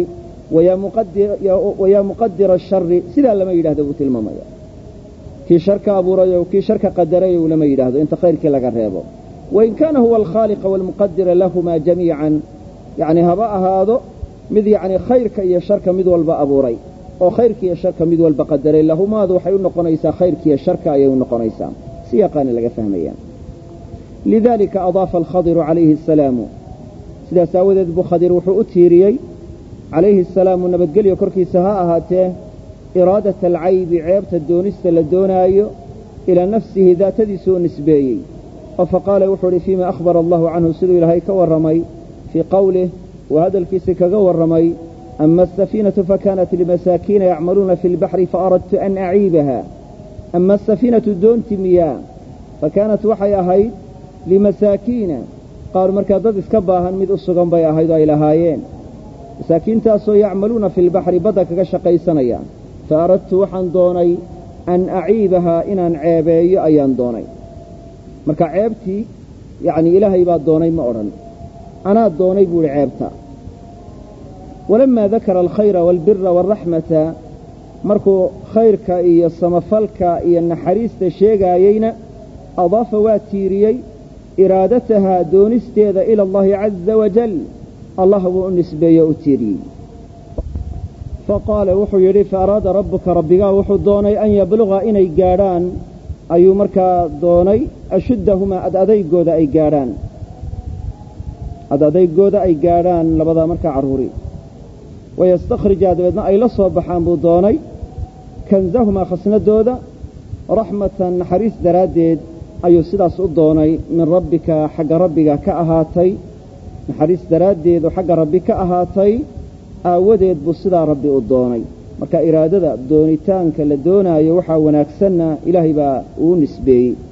wayaa muqadira ashari sidaa lama yidhahdo buu tilmaamaya kii sharka abuurayo kii sharka qadarayo lama yidhaahdo inta khayrkii laga reebo wain kaana huwa alkhaaliqa waalmuqadira lahumaa jamiican yacni haba ahaado mid yacni khayrka iyo sharka mid walba abuuray oo khayrka iyo sharka mid walba qadaray lahumaadu waxay u noqonaysaa khayrka iyo sharka ayay u noqonaysaa si yaqaani laga fahmaya lidalika adaafa alkhadiru calayhi asalaamu sidaas aawadeed buu khadir wuxuu u tiiriyey calayhi asalaamu nabadgelyo korkiisa ha ahaatee iraadata alcaybi ceebta doonista la doonaayo ilaa nafsihi daatadiisu u nisbeeyey oo faqaala wuxuu uhi fiima akhbara allahu canhu siduu ilaahay ka warramay fii qowlih wa hadalkiisi kaga warramay ama asafiinatu fakanat limasaakiina yacmaluuna fi lbaxri faaradtu an aciibaha ama asafiinatu doonti miyaa fakaanat waxay ahayd limasaakiina qaar markaa dad iska baahan mid u sugan bay ahayd oo ay lahaayeen masaakiintaasoo yacmaluuna fi lbaxri badda kaga shaqaysanaya fa aradtu waxaan doonay an aciibahaa inaan ceebeeyo ayaan doonay marka ceebtii yani ilaahay baa doonay ma odhan anaa doonay buu ihi ceebta walamaa dakara alkhayra waalbira waalraxmata markuu khayrka iyo samafalka iyo naxariista sheegaayeyna adaafa waa tiiriyey iraadatahaa doonisteeda ila allahi caza wajal allah buu u nisbeeye u tiiriyey faqaala wuxuu yidhi faaraada rabbuka rabbigaa wuxuu doonay an yabluga inay gaadhaan ayuu markaa doonay ashuddahumaa adadeygooda ay gaadhaan labadaa markaa carruuri wayastakhrija dabeedna ay la soo baxaan buu doonay kanzahumaa khasnadooda raxmatan naxariis daraaddeed ayuu sidaas u doonay min rabbika xagga rabbiga ka ahaatay naxariis daraaddeed oo xagga rabbi ka ahaatay aawadeed buu sidaa rabbi u doonay marka iraadada doonitaanka la doonaayo waxaa wanaagsanna ilaahay baa uu nisbeeyey